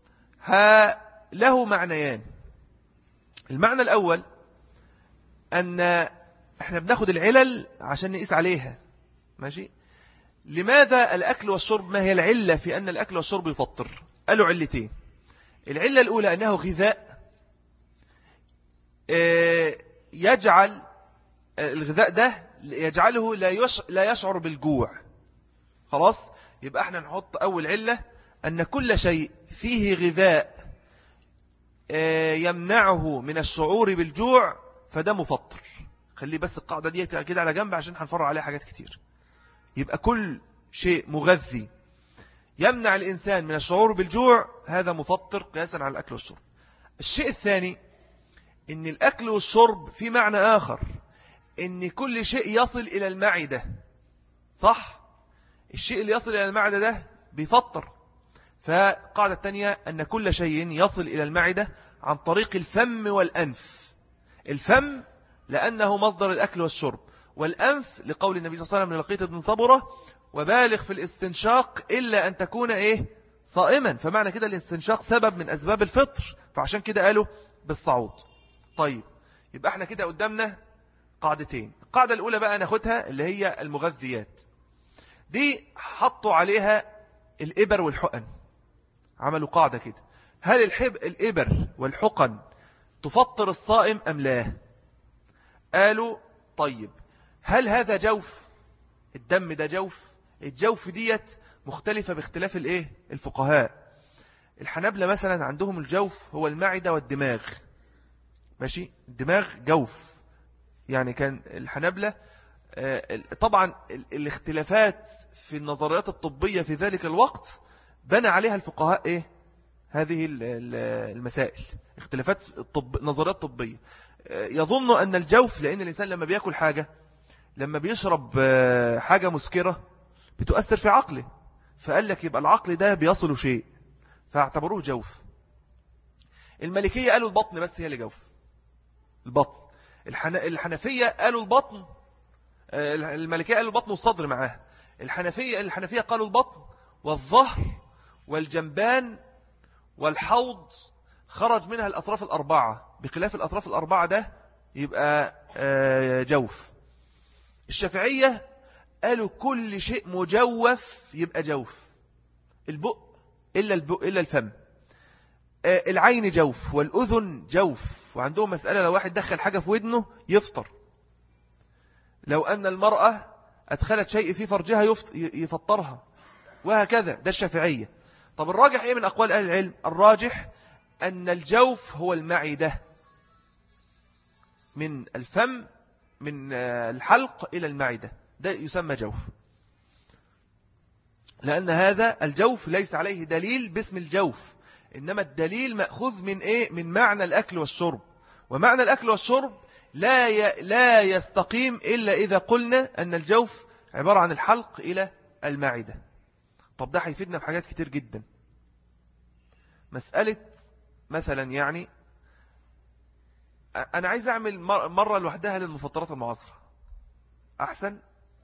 له معنيان. المعنى الأول أن احنا بناخد العلل عشان نقيس عليها، ماشي؟ لماذا الأكل والشرب؟ ما هي العلة في أن الأكل والشرب يفطر؟ قالوا علتين. العلة الأولى أنه غذاء يجعل الغذاء ده يجعله لا يشعر بالجوع. خلاص، يبقى احنا نحط أول علة أن كل شيء فيه غذاء يمنعه من الشعور بالجوع فده مفطر. خلي بس القاعدة دي كده على جنب عشان هنفرع عليها حاجات كتير. يبقى كل شيء مغذي يمنع الإنسان من الشعور بالجوع هذا مفطر قياسا على الأكل والشرب. الشيء الثاني إن الأكل والشرب في معنى آخر، إن كل شيء يصل إلى المعدة، صح؟ الشيء اللي يصل إلى المعدة ده بيفطر. فقاعدة الثانية أن كل شيء يصل إلى المعدة عن طريق الفم والأنف. الفم لأنه مصدر الأكل والشرب، والأنف لقول النبي صلى الله عليه وسلم للقيط بن صبرة وبالغ في الاستنشاق إلا أن تكون إيه صائما. فمعنى كده الاستنشاق سبب من أسباب الفطر، فعشان كده قالوا بالصعود. طيب، يبقى احنا كده قدامنا قاعدتين. القاعدة الأولى بقى ناخدها اللي هي المغذيات دي، حطوا عليها الإبر والحقن. عملوا قاعدة كده، هل الحب الإبر والحقن تفطر الصائم أم لا؟ قالوا طيب، هل هذا جوف؟ الدم ده جوف؟ الجوف ديت مختلفة باختلاف الايه الفقهاء. الحنابلة مثلا عندهم الجوف هو المعدة والدماغ، ماشي؟ الدماغ جوف، يعني كان الحنابلة طبعا الاختلافات في النظريات الطبية في ذلك الوقت بنى عليها الفقهاء ايه هذه المسائل، اختلافات الطب، نظريات طبية. يظن أن الجوف، لأن الإنسان لما بيأكل حاجة، لما بيشرب حاجة مسكرة بتؤثر في عقله، فقال لك يبقى العقل ده بيصل شيء، فاعتبروه جوف. المالكية قالوا البطن بس هي اللي جوف، البطن. الحنفية قالوا البطن، المالكية قالوا البطن والصدر معاه. الحنفية الحنفية قالوا البطن والظهر والجنبان والحوض، خرج منها الأطراف الأربعة، بخلاف الأطراف الأربعة ده يبقى جوف. الشافعية قالوا كل شيء مجوف يبقى جوف، البق إلا البق إلا الفم. العين جوف والأذن جوف، وعندهم مسألة لو واحد دخل حاجة في ودنه يفطر، لو أن المرأة أدخلت شيء في فرجها يفطرها، وهكذا. ده الشافعية. طب الراجح إيه من أقوال أهل العلم؟ الراجح أن الجوف هو المعدة، من الفم من الحلق إلى المعدة، ده يسمى جوف، لأن هذا الجوف ليس عليه دليل باسم الجوف، إنما الدليل مأخوذ من إيه؟ من معنى الأكل والشرب، ومعنى الأكل والشرب لا ي... لا يستقيم إلا إذا قلنا أن الجوف عبارة عن الحلق إلى المعدة. طب ده هيفيدنا في حاجات كتير جدا. مسألة مثلا يعني أنا عايز أعمل مرة لوحدها للمفطرات المعاصرة، أحسن؟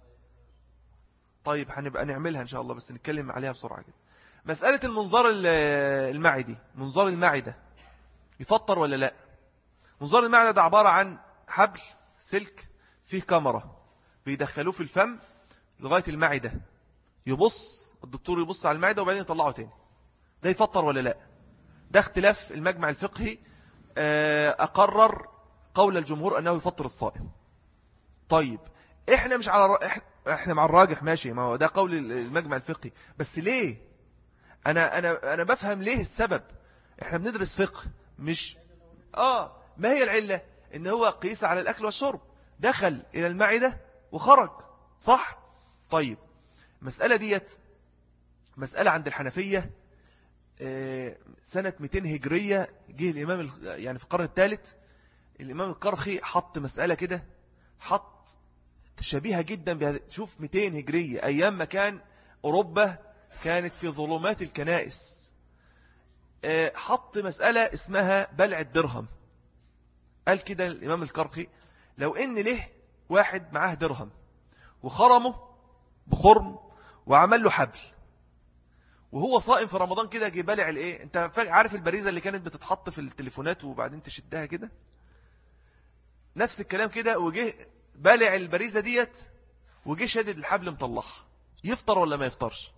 طيب هنبقى نعملها إن شاء الله، بس نتكلم عليها بسرعة كده. مسألة المنظار المعدي، منظار المعدة يفطر ولا لا؟ منظار المعدة ده عبارة عن حبل سلك فيه كاميرا بيدخلوه في الفم لغاية المعدة، يبص الدكتور يبص على المعدة وبعدين يطلعه تاني. ده يفطر ولا لا؟ ده اختلاف المجمع الفقهي، أقرر قول الجمهور أنه يفطر الصائم. طيب إحنا مش على إحنا, إحنا مع الراجح، ماشي، ما هو ده قول المجمع الفقهي، بس ليه؟ أنا أنا أنا بفهم ليه السبب. إحنا بندرس فقه، مش آه ما هي العلة؟ إن هو قيس على الأكل والشرب، دخل إلى المعدة وخرج، صح؟ طيب مسألة ديت مسألة عند الحنفية سنة مئتين هجرية، جه الإمام يعني في القرن الثالث الإمام القرخي حط مسألة كده، حط تشابيهة جدا بهذا. شوف مئتين هجرية، أيام ما كان أوروبا كانت في ظلمات الكنائس، حط مسألة اسمها بلع الدرهم. قال كده الإمام القرخي لو إن له واحد معاه درهم وخرمه بخرم وعمل له حبل وهو صائم في رمضان كده، جه بلع الايه، انت عارف البريزة اللي كانت بتتحط في التليفونات وبعدين تشدها كده، نفس الكلام كده، وجه بلع البريزة ديت وجه شدد الحبل مطلعها، يفطر ولا ما يفطرش؟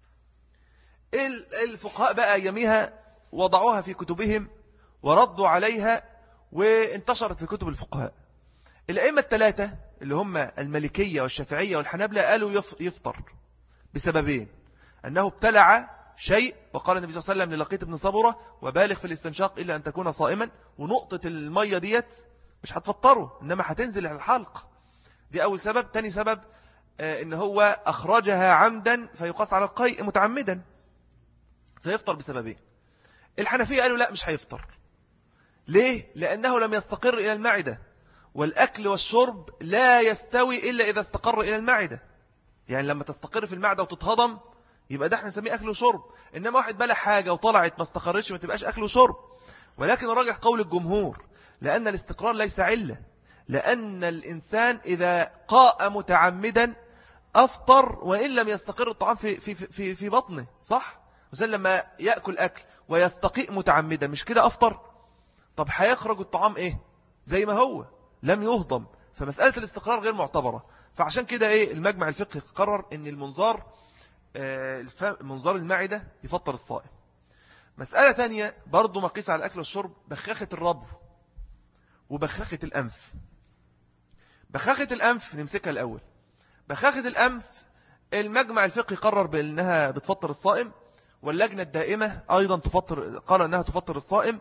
الفقهاء بقى يميها وضعوها في كتبهم وردوا عليها وانتشرت في كتب الفقهاء. الأئمة الثلاثة اللي هم المالكية والشافعية والحنابلة قالوا يفطر بسببين: أنه ابتلع شيء، وقال النبي صلى الله عليه وسلم للقيط بن صبرة وبالغ في الاستنشاق إلا أن تكون صائما، ونقطة المية ديت مش هتفطره إنما هتنزل على الحلق. دي أول سبب. تاني سبب آه إن هو أخرجها عمدا فيقاس على القيء متعمدا، فيفطر بسببين. الحنفية قالوا لا، مش هيفطر. ليه؟ لأنه لم يستقر إلى المعدة، والأكل والشرب لا يستوي إلا إذا استقر إلى المعدة. يعني لما تستقر في المعدة وتتهضم يبقى ده احنا نسميه أكل وشرب، إنما واحد بلع حاجة وطلعت ما استقرش ما تبقاش أكل وشرب. ولكن راجح قول الجمهور، لأن الاستقرار ليس علة، لأن الإنسان إذا قاء متعمدا أفطر وإن لم يستقر الطعام في, في, في, في بطنه، صح؟ مثلا لما يأكل أكل ويستقيء متعمدا مش كده أفطر؟ طب هيخرج الطعام إيه؟ زي ما هو لم يهضم، فمسألة الاستقرار غير معتبرة. فعشان كده إيه المجمع الفقهي قرر أن المنظار آه منظار المعدة يفطر الصائم. مسألة ثانية برضو مقيس على الأكل والشرب، بخاخة الربو وبخاخة الأنف. بخاخة الأنف نمسكها الأول. بخاخة الأنف المجمع الفقهي قرر بأنها بتفطر الصائم، واللجنة الدائمة أيضا تفطر، قال أنها تفطر الصائم،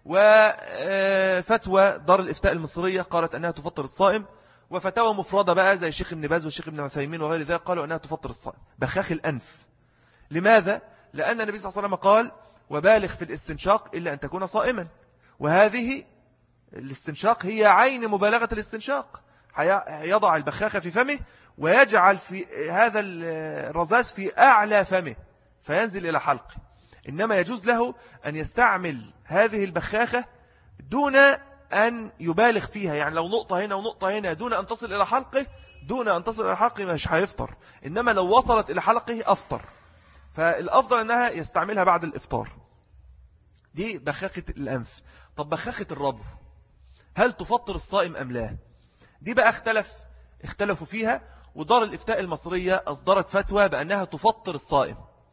وفتوى دار الإفتاء المصرية قالت أنها تفطر الصائم، وفتوى مفردة بقى زي الشيخ ابن باز والشيخ ابن عثيمين وغير ذلك قالوا أنها تفطر الصائم. بخاخ الأنف لماذا؟ لأن النبي صلى الله عليه وسلم قال وبالغ في الاستنشاق إلا أن تكون صائما، وهذه الاستنشاق هي عين مبالغة الاستنشاق. يضع البخاخة في فمه ويجعل في هذا الرذاذ في أعلى فمه فينزل إلى حلقه، إنما يجوز له أن يستعمل هذه البخاخة دون أن يبالغ فيها، يعني لو نقطة هنا ونقطة هنا دون أن تصل إلى حلقه، دون أن تصل إلى حلقه مش هيفطر، إنما لو وصلت إلى حلقه أفطر. فالأفضل أنها يستعملها بعد الإفطار. دي بخاخة الأنف. طب بخاخة الربو هل تفطر الصائم أم لا؟ دي بقى اختلف اختلفوا فيها، ودار الإفتاء المصرية أصدرت فتوى بأنها تفطر الصائم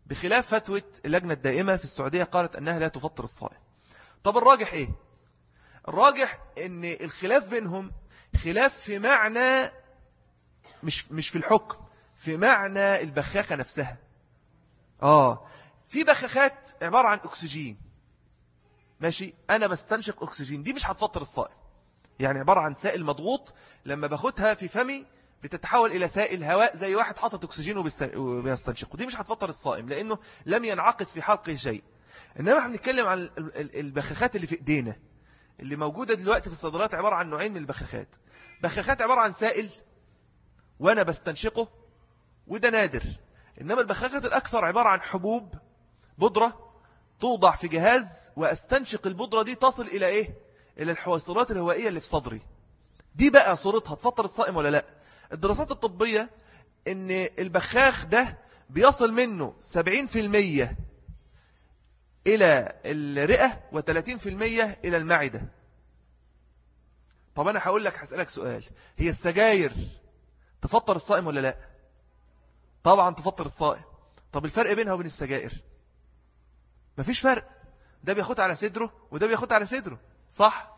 بخلاف فتوى اللجنة الدائمة في السعودية قالت أنها لا تفطر الصائم. طب الراجح إيه؟ الراجح أن الخلاف بينهم خلاف في معنى، مش مش في الحكم، في معنى البخاخة نفسها. آه في بخاخات عبارة عن أكسجين، ماشي، أنا بستنشق أكسجين، دي مش هتفطر الصائم. يعني عبارة عن سائل مضغوط، لما باخدها في فمي بتتحول إلى سائل هواء زي واحد حاطط أكسجين وبيستنشقه، دي مش هتفطر الصائم لأنه لم ينعقد في حلقه شيء. إنما احنا بنتكلم عن البخاخات اللي في إيدينا اللي موجودة دلوقتي في الصيدليات، عبارة عن نوعين من البخاخات. بخاخات عبارة عن سائل وأنا بستنشقه، وده نادر. إنما البخاخات الأكثر عبارة عن حبوب بودرة توضع في جهاز، وأستنشق البودرة دي تصل إلى إيه؟ إلى الحويصلات الهوائية اللي في صدري. دي بقى صورتها تفطر الصائم ولا لا؟ الدراسات الطبية إن البخاخ ده بيصل منه سبعين في المية إلى الرئة وثلاثين في المية إلى المعدة. طب أنا هقول لك، هسألك سؤال، هي السجاير تفطر الصائم ولا لا؟ طبعا تفطر الصائم. طب الفرق بينها وبين السجائر؟ مفيش فرق، ده بياخد على صدره وده بياخد على صدره، صح؟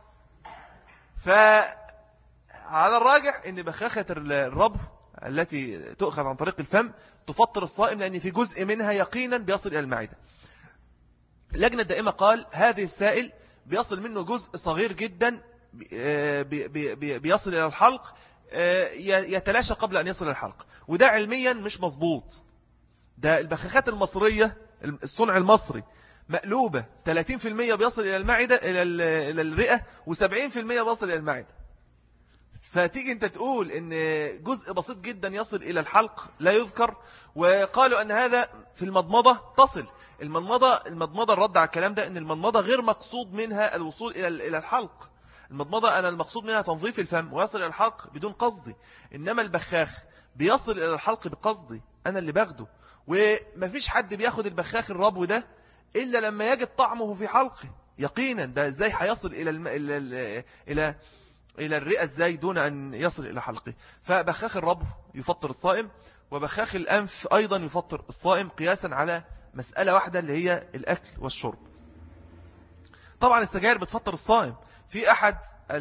فعلى الراجح ان بخاخة الربو التي تؤخذ عن طريق الفم تفطر الصائم، لأن في جزء منها يقينا بيصل إلى المعدة. اللجنة الدائمة قال هذه السائل بيصل منه جزء صغير جدا بي بي بيصل إلى الحلق، يتلاشى قبل أن يصل إلى الحلق، وده علميا مش مظبوط. ده البخاخات المصرية، الصنع المصري، مقلوبة ثلاثين في المية بيصل إلى المعدة إلى إلى الرئة، وسبعين في المية بيصل إلى المعدة. فتيجي أنت تقول إن جزء بسيط جدا يصل إلى الحلق لا يذكر، وقالوا أن هذا في المضمضة تصل. المضمضة المضمضة الرد على الكلام ده، إن المضمضة غير مقصود منها الوصول إلى إلى الحلق. المضمضة أنا المقصود منها تنظيف الفم ويصل إلى الحلق بدون قصدي. إنما البخاخ بيصل إلى الحلق بقصدي، أنا اللي باخده. ومفيش حد بياخد البخاخ الربو ده إلا لما يجد طعمه في حلقه يقينا. ده إزاي هيصل إلى الم... إلى إلى إلى, إلى الرئة إزاي دون أن يصل إلى حلقه؟ فبخاخ الربو يفطر الصائم، وبخاخ الأنف أيضا يفطر الصائم، قياسا على مسألة واحدة اللي هي الأكل والشرب. طبعا السجاير بتفطر الصائم. في أحد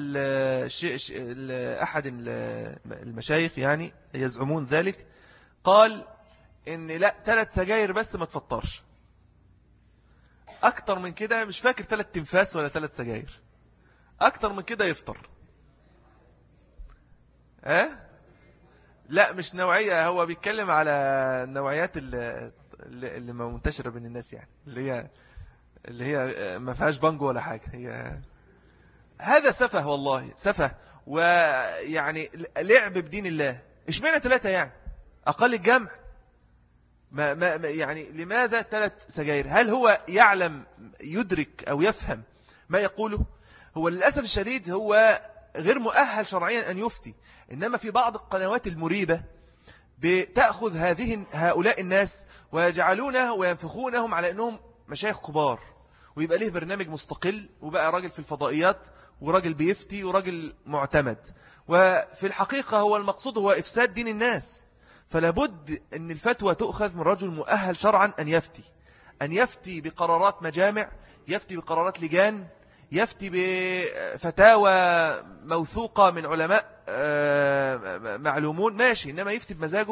أحد المشايخ يعني يزعمون ذلك، قال إن لا، ثلاث سجاير بس ما تفطرش، أكتر من كده مش فاكر ثلاث تنفاس ولا ثلاث سجاير، أكتر من كده يفطر. أه؟ لا مش نوعية، هو بيتكلم على النوعيات اللي, اللي ما منتشرة بين الناس، يعني اللي هي اللي هي ما فيهاش بانجو ولا حاجة. هي هذا سفه، والله سفه، ويعني لعب بدين الله. إيش معنى ثلاثة يعني أقل الجمع؟ ما ما يعني لماذا ثلاث سجاير؟ هل هو يعلم يدرك أو يفهم ما يقوله؟ هو للأسف الشديد هو غير مؤهل شرعيا أن يفتي. إنما في بعض القنوات المريبة بتأخذ هذه هؤلاء الناس ويجعلونه وينفخونهم على أنهم مشايخ كبار، ويبقى له برنامج مستقل، وبقى راجل في الفضائيات، وراجل بيفتي، وراجل معتمد. وفي الحقيقة هو المقصود هو إفساد دين الناس. فلابد أن الفتوى تؤخذ من رجل مؤهل شرعا أن يفتي، أن يفتي بقرارات مجامع، يفتي بقرارات لجان، يفتي بفتاوى موثوقة من علماء معلومون، ماشي. إنما يفتي بمزاجه.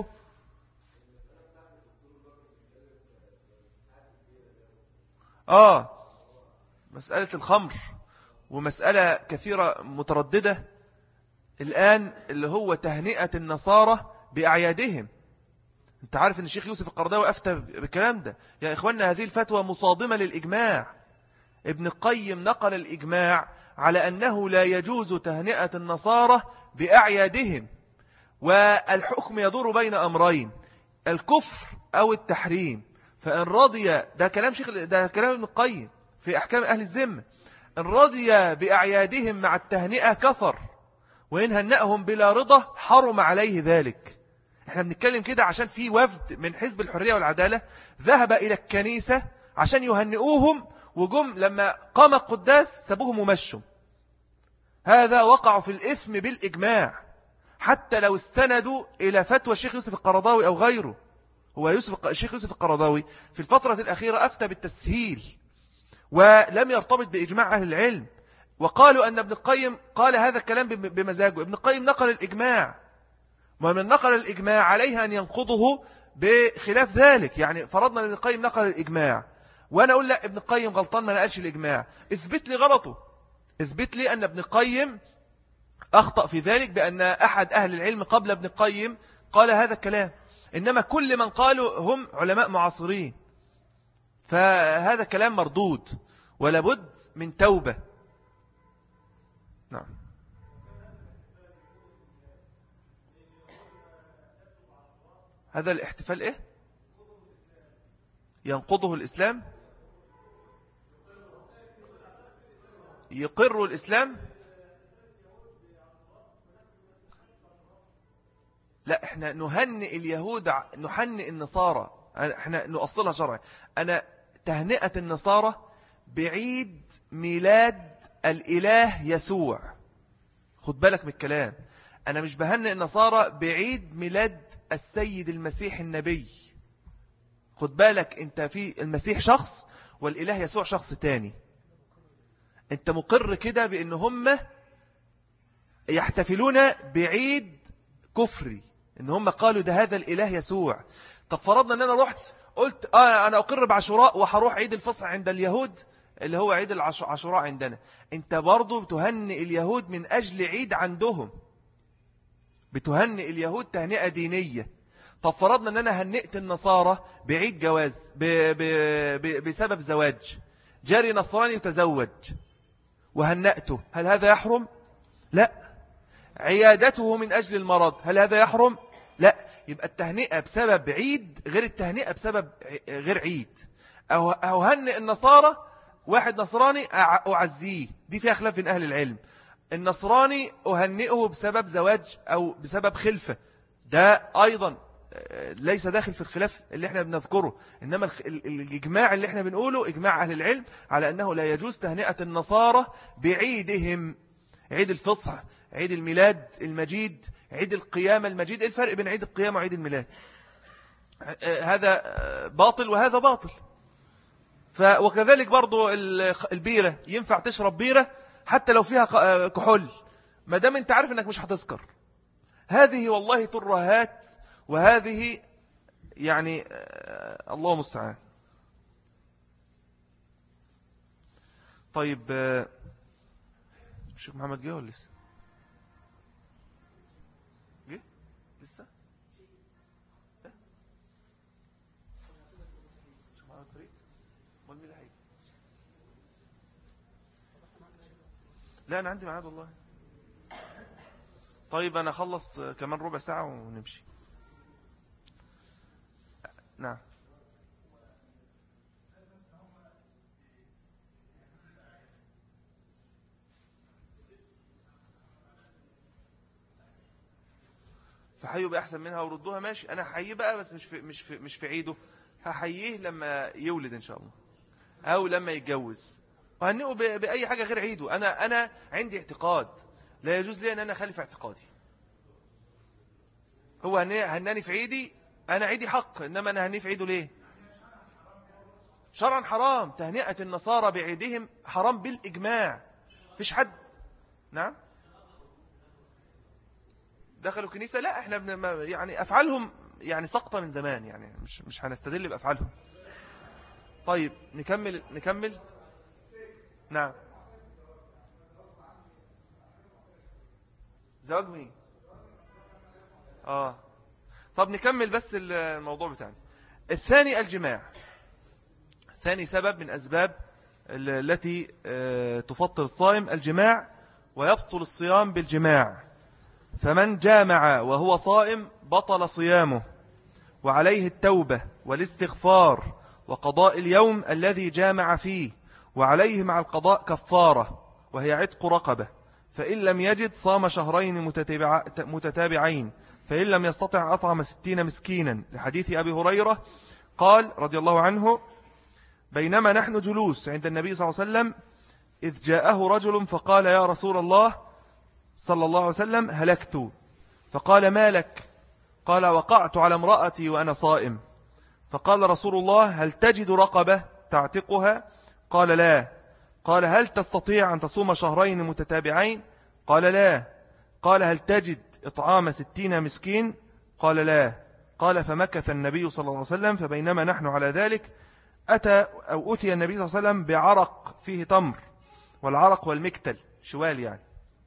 آه مسألة الخمر، ومسألة كثيرة مترددة الآن، اللي هو تهنئة النصارى بأعيادهم. انت عارف ان الشيخ يوسف القرضاوي أفتى بالكلام ده. يا إخواننا، هذه الفتوى مصادمة للإجماع. ابن القيم نقل الإجماع على أنه لا يجوز تهنئة النصارى بأعيادهم، والحكم يدور بين أمرين، الكفر أو التحريم. فإن رضي، ده كلام شيخ، ده كلام ابن القيم في أحكام أهل الذمة، إن رضي بأعيادهم مع التهنئة كفر، وإن هنأهم بلا رضا حرم عليه ذلك. احنا بنتكلم كده عشان في وفد من حزب الحرية والعدالة ذهب إلى الكنيسة عشان يهنئوهم، وجم لما قام القداس سابوهم ومشوا. هذا وقع في الإثم بالإجماع، حتى لو استندوا إلى فتوى الشيخ يوسف القرضاوي أو غيره. هو يوسف الشيخ يوسف القرضاوي في الفترة الأخيرة أفتى بالتسهيل ولم يرتبط بإجماع أهل العلم، وقالوا أن ابن القيم قال هذا الكلام بمزاجه. ابن القيم نقل الإجماع، ومن نقل الإجماع عليه أن ينقضه بخلاف ذلك. يعني فرضنا أن ابن القيم نقل الإجماع وأنا أقول لا ابن القيم غلطان ما نقلش الإجماع، اثبت لي غلطه، اثبت لي أن ابن القيم أخطأ في ذلك، بأن أحد أهل العلم قبل ابن القيم قال هذا الكلام. إنما كل من قالوا هم علماء معاصرين، فهذا كلام مردود ولا بد من توبة. نعم. هذا الاحتفال إيه؟ ينقضه الإسلام؟ يقر الإسلام؟ لا، احنا نهنئ اليهود، نهنئ النصارى، احنا نؤصلها شرعا. أنا تهنئة النصارى بعيد ميلاد الإله يسوع. خد بالك من الكلام، أنا مش بهنئ النصارى بعيد ميلاد السيد المسيح النبي. خد بالك، انت في المسيح شخص والإله يسوع شخص تاني. انت مقر كده بأن هم يحتفلون بعيد كفري، ان هم قالوا ده هذا الإله يسوع. طب فرضنا ان انا رحت قلت آه انا اقر بعاشوراء وهروح عيد الفصح عند اليهود اللي هو عيد العاشوراء عندنا، انت برضو بتهنئ اليهود من اجل عيد عندهم، بتهنئ اليهود تهنئة دينية. طب فرضنا ان انا هنئت النصارى بعيد جواز ب ب ب بسبب زواج، جاري نصراني يتزوج وهنأته، هل هذا يحرم؟ لا. عيادته من أجل المرض، هل هذا يحرم؟ لا. يبقى التهنئة بسبب عيد غير التهنئة بسبب غير عيد. أو أهنئ النصارى، واحد نصراني أعزيه، دي فيها خلاف بين أهل العلم. النصراني أهنئه بسبب زواج أو بسبب خلفة، ده أيضا ليس داخل في الخلاف اللي احنا بنذكره. إنما الإجماع اللي احنا بنقوله إجماع أهل العلم على أنه لا يجوز تهنئة النصارى بعيدهم، عيد الفصح، عيد الميلاد المجيد، عيد القيامة المجيد. ايه الفرق بين عيد القيامة وعيد الميلاد؟ هذا باطل وهذا باطل. وكذلك برضو البيرة، ينفع تشرب بيرة حتى لو فيها كحول ما دام انت عارف انك مش هتسكر. هذه والله ترهات، وهذه يعني الله مستعان. طيب الشيخ محمد جه ولا لسه؟ جه لسه؟ الشيخ محمد فريد امال مين اللي هيجي؟ لا انا عندي ميعاد والله. طيب انا اخلص كمان ربع ساعة ونمشي. نعم. فحيوا بأحسن منها وردوها، ماشي. أنا هحييه بقى بس مش في مش في مش في عيده، هحييه لما يولد إن شاء الله أو لما يتجوز، وهنئه بأي حاجة غير عيده. أنا أنا عندي اعتقاد لا يجوز لي أن أنا أخالف اعتقادي. هو هناني في عيدي، أنا عيدي حق، إنما أنا هنيه في عيده ليه؟ شرعا حرام. تهنئة النصارى بعيدهم حرام بالإجماع، فيش حد. نعم. دخلوا كنيسة؟ لا، احنا بن... يعني أفعالهم يعني سقطة من زمان، يعني مش مش هنستدل بأفعالهم. طيب نكمل نكمل. نعم. زواج مين؟ آه طب نكمل بس الموضوع بتاعنا. الثاني الجماع، ثاني سبب من أسباب التي تفطر الصائم الجماع، ويبطل الصيام بالجماع. فمن جامع وهو صائم بطل صيامه، وعليه التوبة والاستغفار وقضاء اليوم الذي جامع فيه، وعليه مع القضاء كفارة وهي عتق رقبة، فإن لم يجد صام شهرين متتابع متتابعين، فإن لم يستطع أطعم ستين مسكينا، لحديث أبي هريرة قال رضي الله عنه: بينما نحن جلوس عند النبي صلى الله عليه وسلم إذ جاءه رجل فقال: يا رسول الله صلى الله عليه وسلم هلكت. فقال: ما لك؟ قال: وقعت على امرأتي وأنا صائم. فقال رسول الله: هل تجد رقبة تعتقها؟ قال: لا. قال: هل تستطيع أن تصوم شهرين متتابعين؟ قال: لا. قال: هل تجد إطعام ستين مسكين؟ قال: لا. قال: فمكث النبي صلى الله عليه وسلم، فبينما نحن على ذلك أتى أو أتي النبي صلى الله عليه وسلم بعرق فيه تمر، والعرق والمكتل شوال يعني.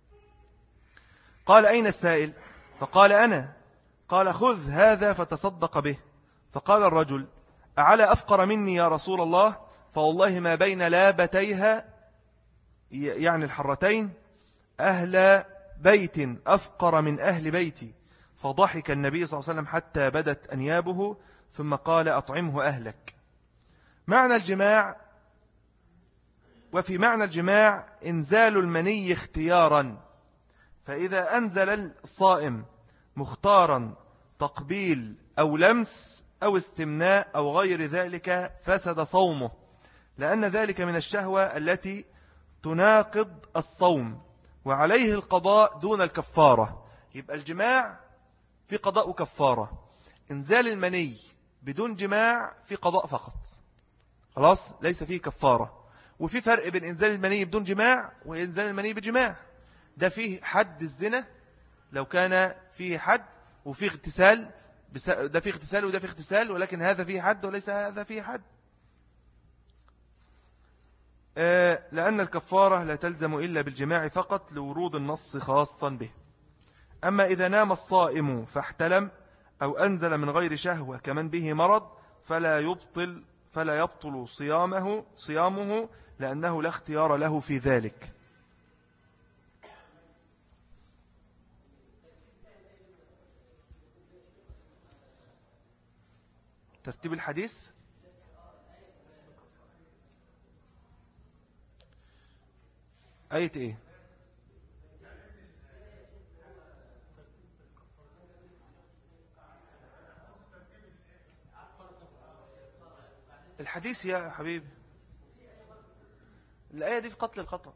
قال: أين السائل؟ فقال: أنا. قال: خذ هذا فتصدق به. فقال الرجل: أعلى أفقر مني يا رسول الله؟ فوالله ما بين لابتيها يعني الحرتين أهل بيت أفقر من أهل بيتي. فضحك النبي صلى الله عليه وسلم حتى بدت أنيابه، ثم قال: أطعمه أهلك. معنى الجماع: وفي معنى الجماع إنزال المني اختيارا، فإذا أنزل الصائم مختارا تقبيل أو لمس أو استمناء أو غير ذلك فسد صومه، لأن ذلك من الشهوة التي تناقض الصوم، وعليه القضاء دون الكفارة. يبقى الجماع في قضاء وكفارة، إنزال المني بدون جماع في قضاء فقط، خلاص ليس فيه كفارة. وفي فرق بين إنزال المني بدون جماع وإنزال المني بجماع. ده فيه حد الزنا لو كان فيه حد، وفيه اغتسال، ده فيه اغتسال وده فيه اغتسال، ولكن هذا فيه حد وليس هذا فيه حد. لأن الكفارة لا تلزم إلا بالجماع فقط لورود النص خاصا به. أما إذا نام الصائم فاحتلم أو أنزل من غير شهوة كمن به مرض فلا يبطل فلا يبطل صيامه صيامه لأنه لا اختيار له في ذلك. ترتيب الحديث: آية إيه؟ الحديث يا حبيبي، الآية دي في قتل الخطأ.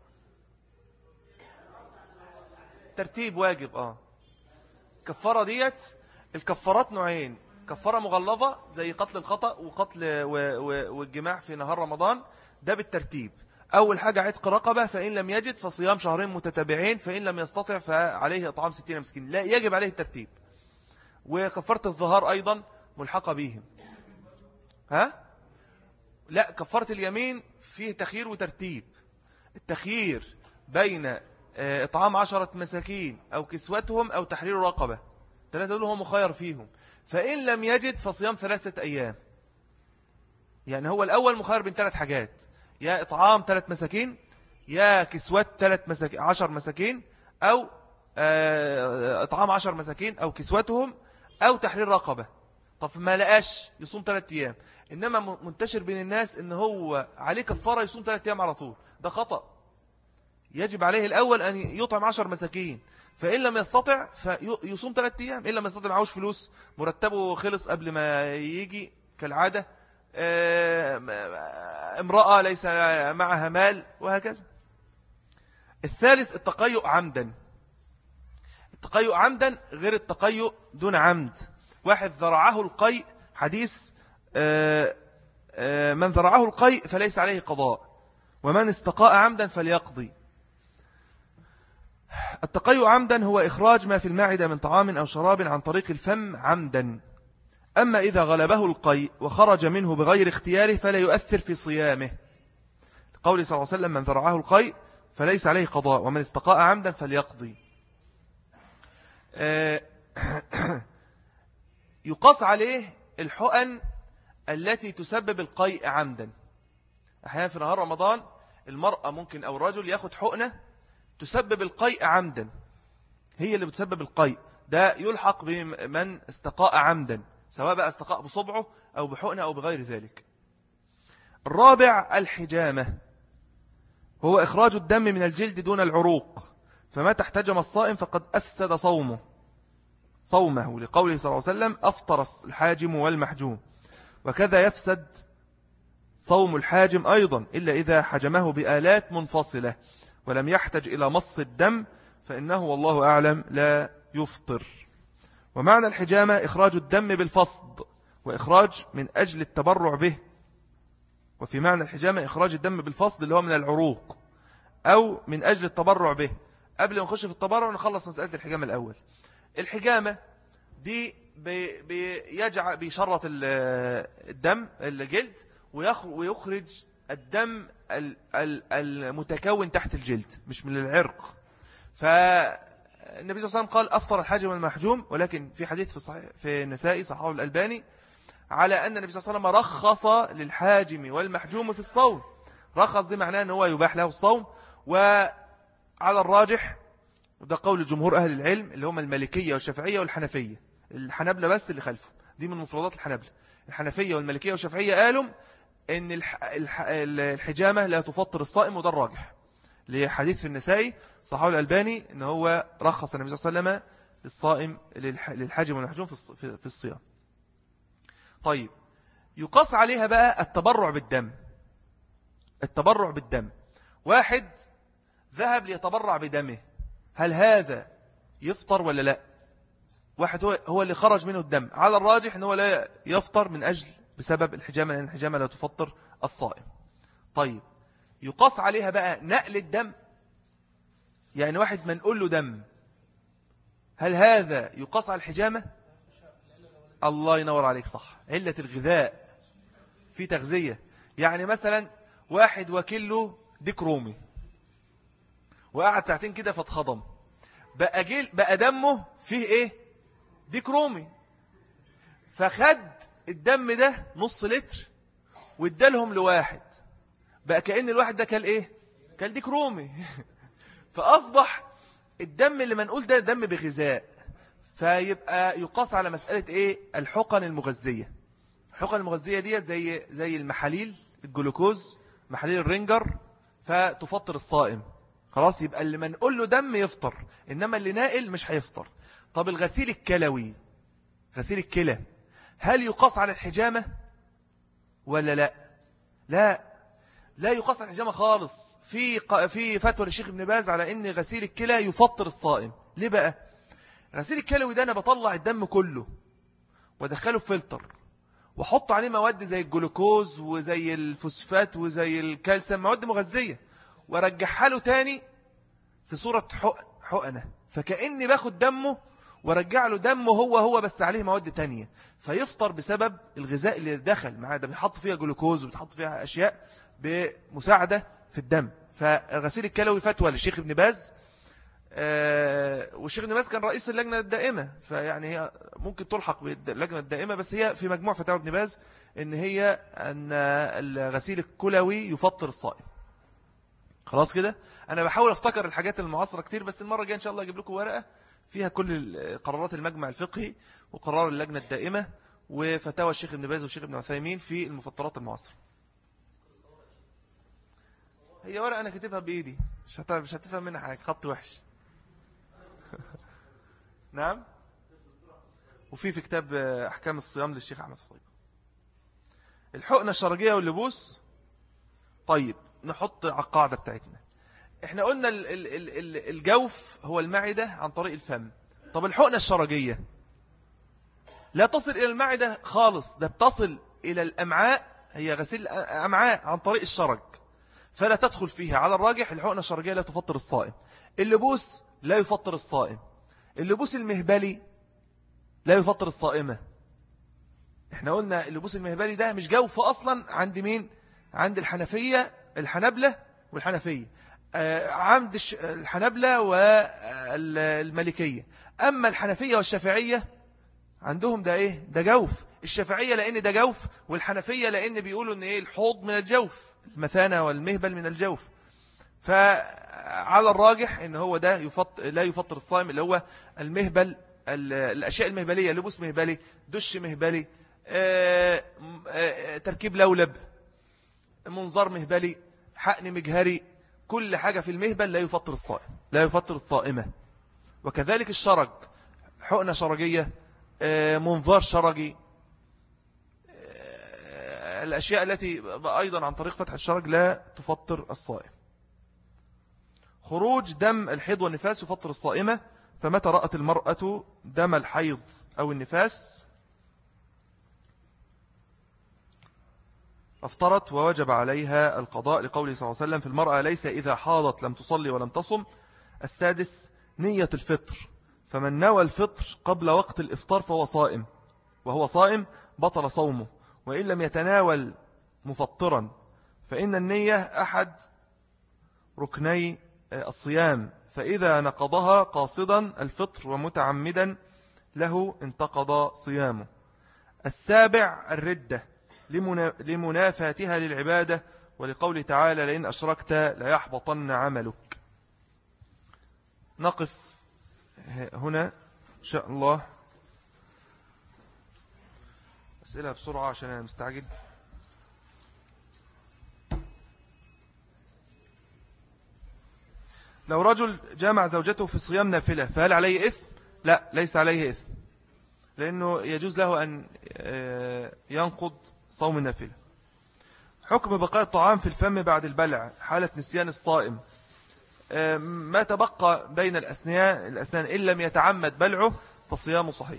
ترتيب واجب. آه كفارة ديت، الكفارات نوعين: كفارة مغلظة زي قتل الخطأ وقتل والجماع في نهار رمضان، ده بالترتيب. أول حاجة عتق رقبة، فإن لم يجد فصيام شهرين متتابعين، فإن لم يستطع فعليه إطعام ستين مسكين. لا يجب عليه الترتيب. وكفارة الظهار أيضا ملحقة بهم. ها؟ لا، كفارة اليمين فيه تخيير وترتيب. التخيير بين إطعام عشرة مساكين أو كسوتهم أو تحرير رقبة، ثلاثة دول هو مخير فيهم. فإن لم يجد فصيام ثلاثة أيام. يعني هو الأول مخير بين ثلاث حاجات: يا إطعام ثلاث مساكين، يا كسوت ثلاث مساكين عشر مساكين، أو إطعام عشر مساكين أو كسوتهم أو تحرير رقبة. طب ما لقاش يصوم ثلاث أيام. إنما منتشر بين الناس إن هو عليه كفارة يصوم ثلاث أيام على طول، ده خطأ. يجب عليه الأول أن يطعم عشر مساكين، فإن لم يستطع فيصوم ثلاث أيام. إن لم يستطع معهوش فلوس، مرتبه خلص قبل ما يجي كالعادة، امرأة ليس معها مال، وهكذا. الثالث التقيؤ عمدا. التقيؤ عمدا غير التقيؤ دون عمد. واحد ذرعه القيء، حديث من ذرعه القيء فليس عليه قضاء، ومن استقاء عمدا فليقضي. التقيؤ عمدا هو إخراج ما في المعدة من طعام أو شراب عن طريق الفم عمدا. أما إذا غلبه القيء وخرج منه بغير اختياره فلا يؤثر في صيامه. قول صلى الله عليه وسلم: من ذرعه القيء فليس عليه قضاء، ومن استقاء عمدا فليقضي. يقاس عليه الحقن التي تسبب القيء عمدا. أحيانا في نهار رمضان المرأة ممكن أو الرجل يأخذ حقنة تسبب القيء عمدا، هي اللي بتسبب القيء، ده يلحق بمن استقاء عمدا، سواء بقى استقاء بصبعه أو بحقنة أو بغير ذلك. الرابع الحجامة، هو إخراج الدم من الجلد دون العروق، فمتى احتجم الصائم فقد أفسد صومه صومه لقوله صلى الله عليه وسلم: أفطر الحاجم والمحجوم. وكذا يفسد صوم الحاجم أيضا، إلا إذا حجمه بآلات منفصلة ولم يحتج إلى مص الدم، فإنه والله أعلم لا يفطر. ومعنى الحجامة إخراج الدم بالفصد، وإخراج من أجل التبرع به. وفي معنى الحجامة إخراج الدم بالفصل اللي هو من العروق أو من أجل التبرع به. قبل ما نخش في التبرع نخلص مسألة الحجامة الأول. الحجامة دي بيجع بيشرط الدم الجلد ويخرج الدم المتكون تحت الجلد مش من العرق. فالنبي صلى الله عليه وسلم قال أفطر الحاجم والمحجوم، ولكن في حديث في صحيح في النسائي صححه الألباني على أن النبي صلى الله عليه وسلم رخص للحاجم والمحجوم في الصوم. رخص دي معناه أنه يباح له الصوم. وعلى الراجح وده قول جمهور أهل العلم اللي هم المالكية والشافعية والحنفية، الحنبلة بس اللي خلفه، دي من مفردات الحنبلة. الحنفية والمالكية والشافعية قالوا أن الحجامة لا تفطر الصائم، وده الراجح لحديث في النسائي صححه الألباني أنه هو رخص النبي صلى الله عليه وسلم للصائم للحاجم والمحجوم في الصيام. طيب يقاس عليها بقى التبرع بالدم. التبرع بالدم، واحد ذهب ليتبرع بدمه، هل هذا يفطر ولا لا؟ واحد هو, هو اللي خرج منه الدم، على الراجح أنه لا يفطر من أجل بسبب الحجامة، لأن الحجامة لا تفطر الصائم. طيب يقاس عليها بقى نقل الدم، يعني واحد منقول له دم، هل هذا يقاس على الحجامة؟ الله ينور عليك، صح، علة الغذاء في تغذية. يعني مثلا واحد وكله ديك رومي وقعد ساعتين كده فاتخضم، بقى, جيل بقى دمه فيه ايه؟ ديك رومي، فخد الدم ده نص لتر وادالهم لواحد، بقى كأن الواحد ده كان ايه؟ كان ديك رومي. فأصبح الدم اللي منقول ده دم بغذاء، فيبقى يقاس على مسألة ايه؟ الحقن المغذية. الحقن المغذية ديت زي زي المحاليل الجلوكوز، محاليل الرينجر، فتفطر الصائم. خلاص، يبقى اللي منقول له دم يفطر، إنما اللي نائل مش هيفطر. طب الغسيل الكلوي، غسيل الكلى، هل يقاس على الحجامة ولا لا؟ لا، لا يقاس على الحجامة خالص. في في فتوى للشيخ ابن باز على ان غسيل الكلى يفطر الصائم. ليه بقى؟ غسيل الكلوي ده انا بطلع الدم كله وادخله في فلتر واحط عليه مواد زي الجلوكوز وزي الفوسفات وزي الكالسيوم، مواد مغذية، وارجعها له تاني في صورة حقنة، فكأني باخد دمه ورجع له دمه هو هو بس عليه مواد تانية، فيفطر بسبب الغذاء اللي دخل معاه ده، بيحط فيها جلوكوز وبيحط فيها أشياء بمساعدة في الدم. فغسيل الكلوي فتوى للشيخ ابن باز، آه والشيخ ابن باز كان رئيس اللجنة الدائمة، فيعني هي ممكن تلحق باللجنة الدائمة، بس هي في مجموع فتاوى ابن باز ان هي ان الغسيل الكلوي يفطر الصائم. خلاص كده، انا بحاول افتكر الحاجات المعاصرة كتير، بس المرة الجاية ان شاء الله اجيب لكم ورقة فيها كل قرارات المجمع الفقهي وقرار اللجنة الدائمة وفتاوى الشيخ ابن باز والشيخ ابن عثيمين في المفطرات المعاصرة. هي ورقة أنا كتبها بإيدي، مش هتفهم منها حاجة، خط وحش. نعم. وفي في كتاب أحكام الصيام للشيخ أحمد خطيب. الحقنة الشرجية واللبوس. طيب نحط على القاعدة بتاعتنا. احنا قلنا الجوف هو المعدة عن طريق الفم. طب الحقنة الشرجية لا تصل إلى المعدة خالص، ده بتصل إلى الأمعاء، هي غسيل الأمعاء عن طريق الشرج، فلا تدخل فيها. على الراجح الحقنة الشرجية لا تفطر الصائم. اللبوس لا يفطر الصائم. اللبوس المهبلي لا يفطر الصائمة. احنا قلنا اللبوس المهبلي ده مش جوف أصلا عند مين؟ عند الحنفية، الحنبلة والحنفية، آه عند الحنبلة والمالكية. أما الحنفية والشافعية عندهم ده ايه؟ ده جوف. الشافعية لأن ده جوف، والحنفية لأن بيقولوا ان ايه؟ الحوض من الجوف، المثانة والمهبل من الجوف. فعلى الراجح ان هو ده يفط... لا يفطر الصائم، اللي هو المهبل، الأشياء المهبلية، لبوس مهبلي، دش مهبلي، آآ آآ تركيب لولب، منظار مهبلي، حقن مجهري، كل حاجة في المهبل لا يفطر الصائم، لا يفطر الصائمة. وكذلك الشرج، حقنة شرجية، منظار شرجي، الأشياء التي أيضا عن طريق فتح الشرج لا تفطر الصائم. خروج دم الحيض والنفاس يفطر الصائمة. فمتى رأت المرأة دم الحيض أو النفاس أفطرت ووجب عليها القضاء لقوله صلى الله عليه وسلم في المرأة ليس إذا حاضت لم تصلي ولم تصم. السادس نية الفطر، فمن نوى الفطر قبل وقت الإفطار فهو صائم، وهو صائم بطل صومه، وإن لم يتناول مفطرا فإن النية أحد ركني الصيام، فإذا نقضها قاصدا الفطر ومتعمدا له انتقض صيامه. السابع الردة لمنافاتها للعبادة، ولقول تعالى لئن أشركت ليحبطن عملك. نقف هنا إن شاء الله. أسئلة بسرعة عشان أنا مستعجل. لو رجل جامع زوجته في صيام نافلة فهل عليه إثم؟ لا، ليس عليه إثم، لأنه يجوز له أن ينقض صوم النافلة. حكم بقاء الطعام في الفم بعد البلع حالة نسيان الصائم. ما تبقى بين الأسنان, الأسنان إن لم يتعمد بلعه فصيامه صحيح.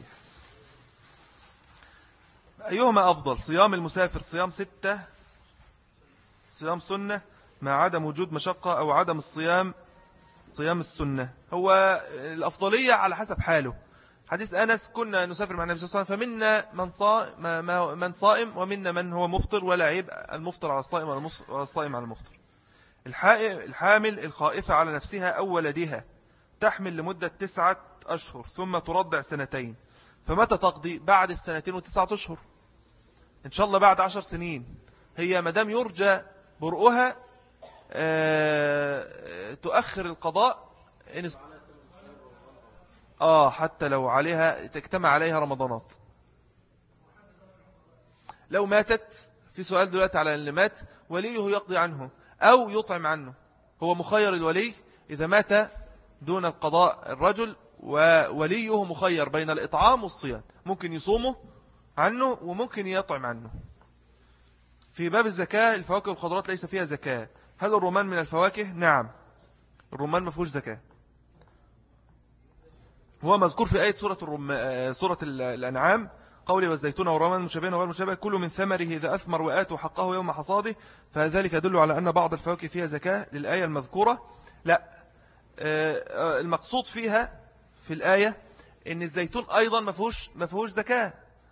أيهما أفضل، صيام المسافر صيام ستة صيام سنة مع عدم وجود مشقة، أو عدم الصيام صيام السنة؟ هو الأفضلية على حسب حاله. حديث أنس كنا نسافر مع النبي صلى الله عليه وسلم فمنا من صائم, من صائم ومنا من هو مفطر، ولا عيب المفطر على الصائم ولا الصائم على المفطر. الحامل الخائفة على نفسها أو ولدها تحمل لمدة تسعة أشهر ثم ترضع سنتين، فمتى تقضي؟ بعد السنتين وتسعة أشهر إن شاء الله، بعد عشر سنين. هي مدام يرجى برؤها تؤخر القضاء إن است... آه حتى لو عليها تجتمع عليها رمضانات. لو ماتت، في سؤال دلوقتي على اللي مات وليه يقضي عنه أو يطعم عنه. هو مخير الولي إذا مات دون القضاء الرجل، ووليه مخير بين الإطعام والصيام، ممكن يصومه عنه وممكن يطعم عنه. في باب الزكاة الفواكه والخضروات ليس فيها زكاة، هل الرمان من الفواكه؟ نعم، الرمان ما فيهوش زكاة. هو مذكور في آية سورة, الرم... سورة الأنعام قولي والزيتون والرمان مشابهين وغير مشابه كلوا من ثمره إذا أثمر وآتوا حقه يوم حصاده، فذلك يدل على أن بعض الفواكه فيها زكاة للآية المذكورة. لا، المقصود فيها في الآية إن الزيتون أيضا ما فيهوش ما فيهوش زكاة،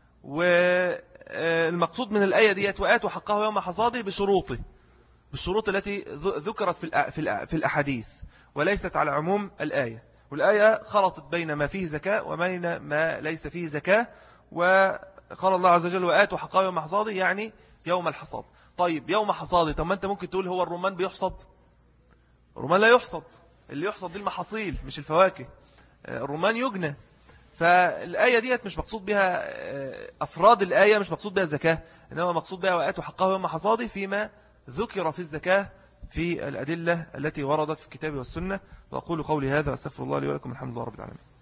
والمقصود من الآية ديت وآتوا حقه يوم حصاده بشروطه بالشروط التي ذكرت في في الأحاديث، وليست على عموم الآية. والآية خلطت بين ما فيه زكاة وبين ما ليس فيه زكاة، وقال الله عز وجل وآتوا حقه يوم حصاده يعني يوم الحصاد. طيب يوم حصاده، طب ما أنت ممكن تقول هو الرمان بيحصد؟ الرمان لا يحصد، اللي يحصد دي المحاصيل مش الفواكه. الرمان يجنى. فالآية ديت مش مقصود بها أفراد الآية، مش مقصود بها الزكاة، إنما مقصود بها وآتوا حقه يوم حصاده فيما ذكر في الزكاة في الأدلة التي وردت في الكتاب والسنة. وأقول قولي هذا واستغفر الله لي ولكم، الحمد لله رب العالمين.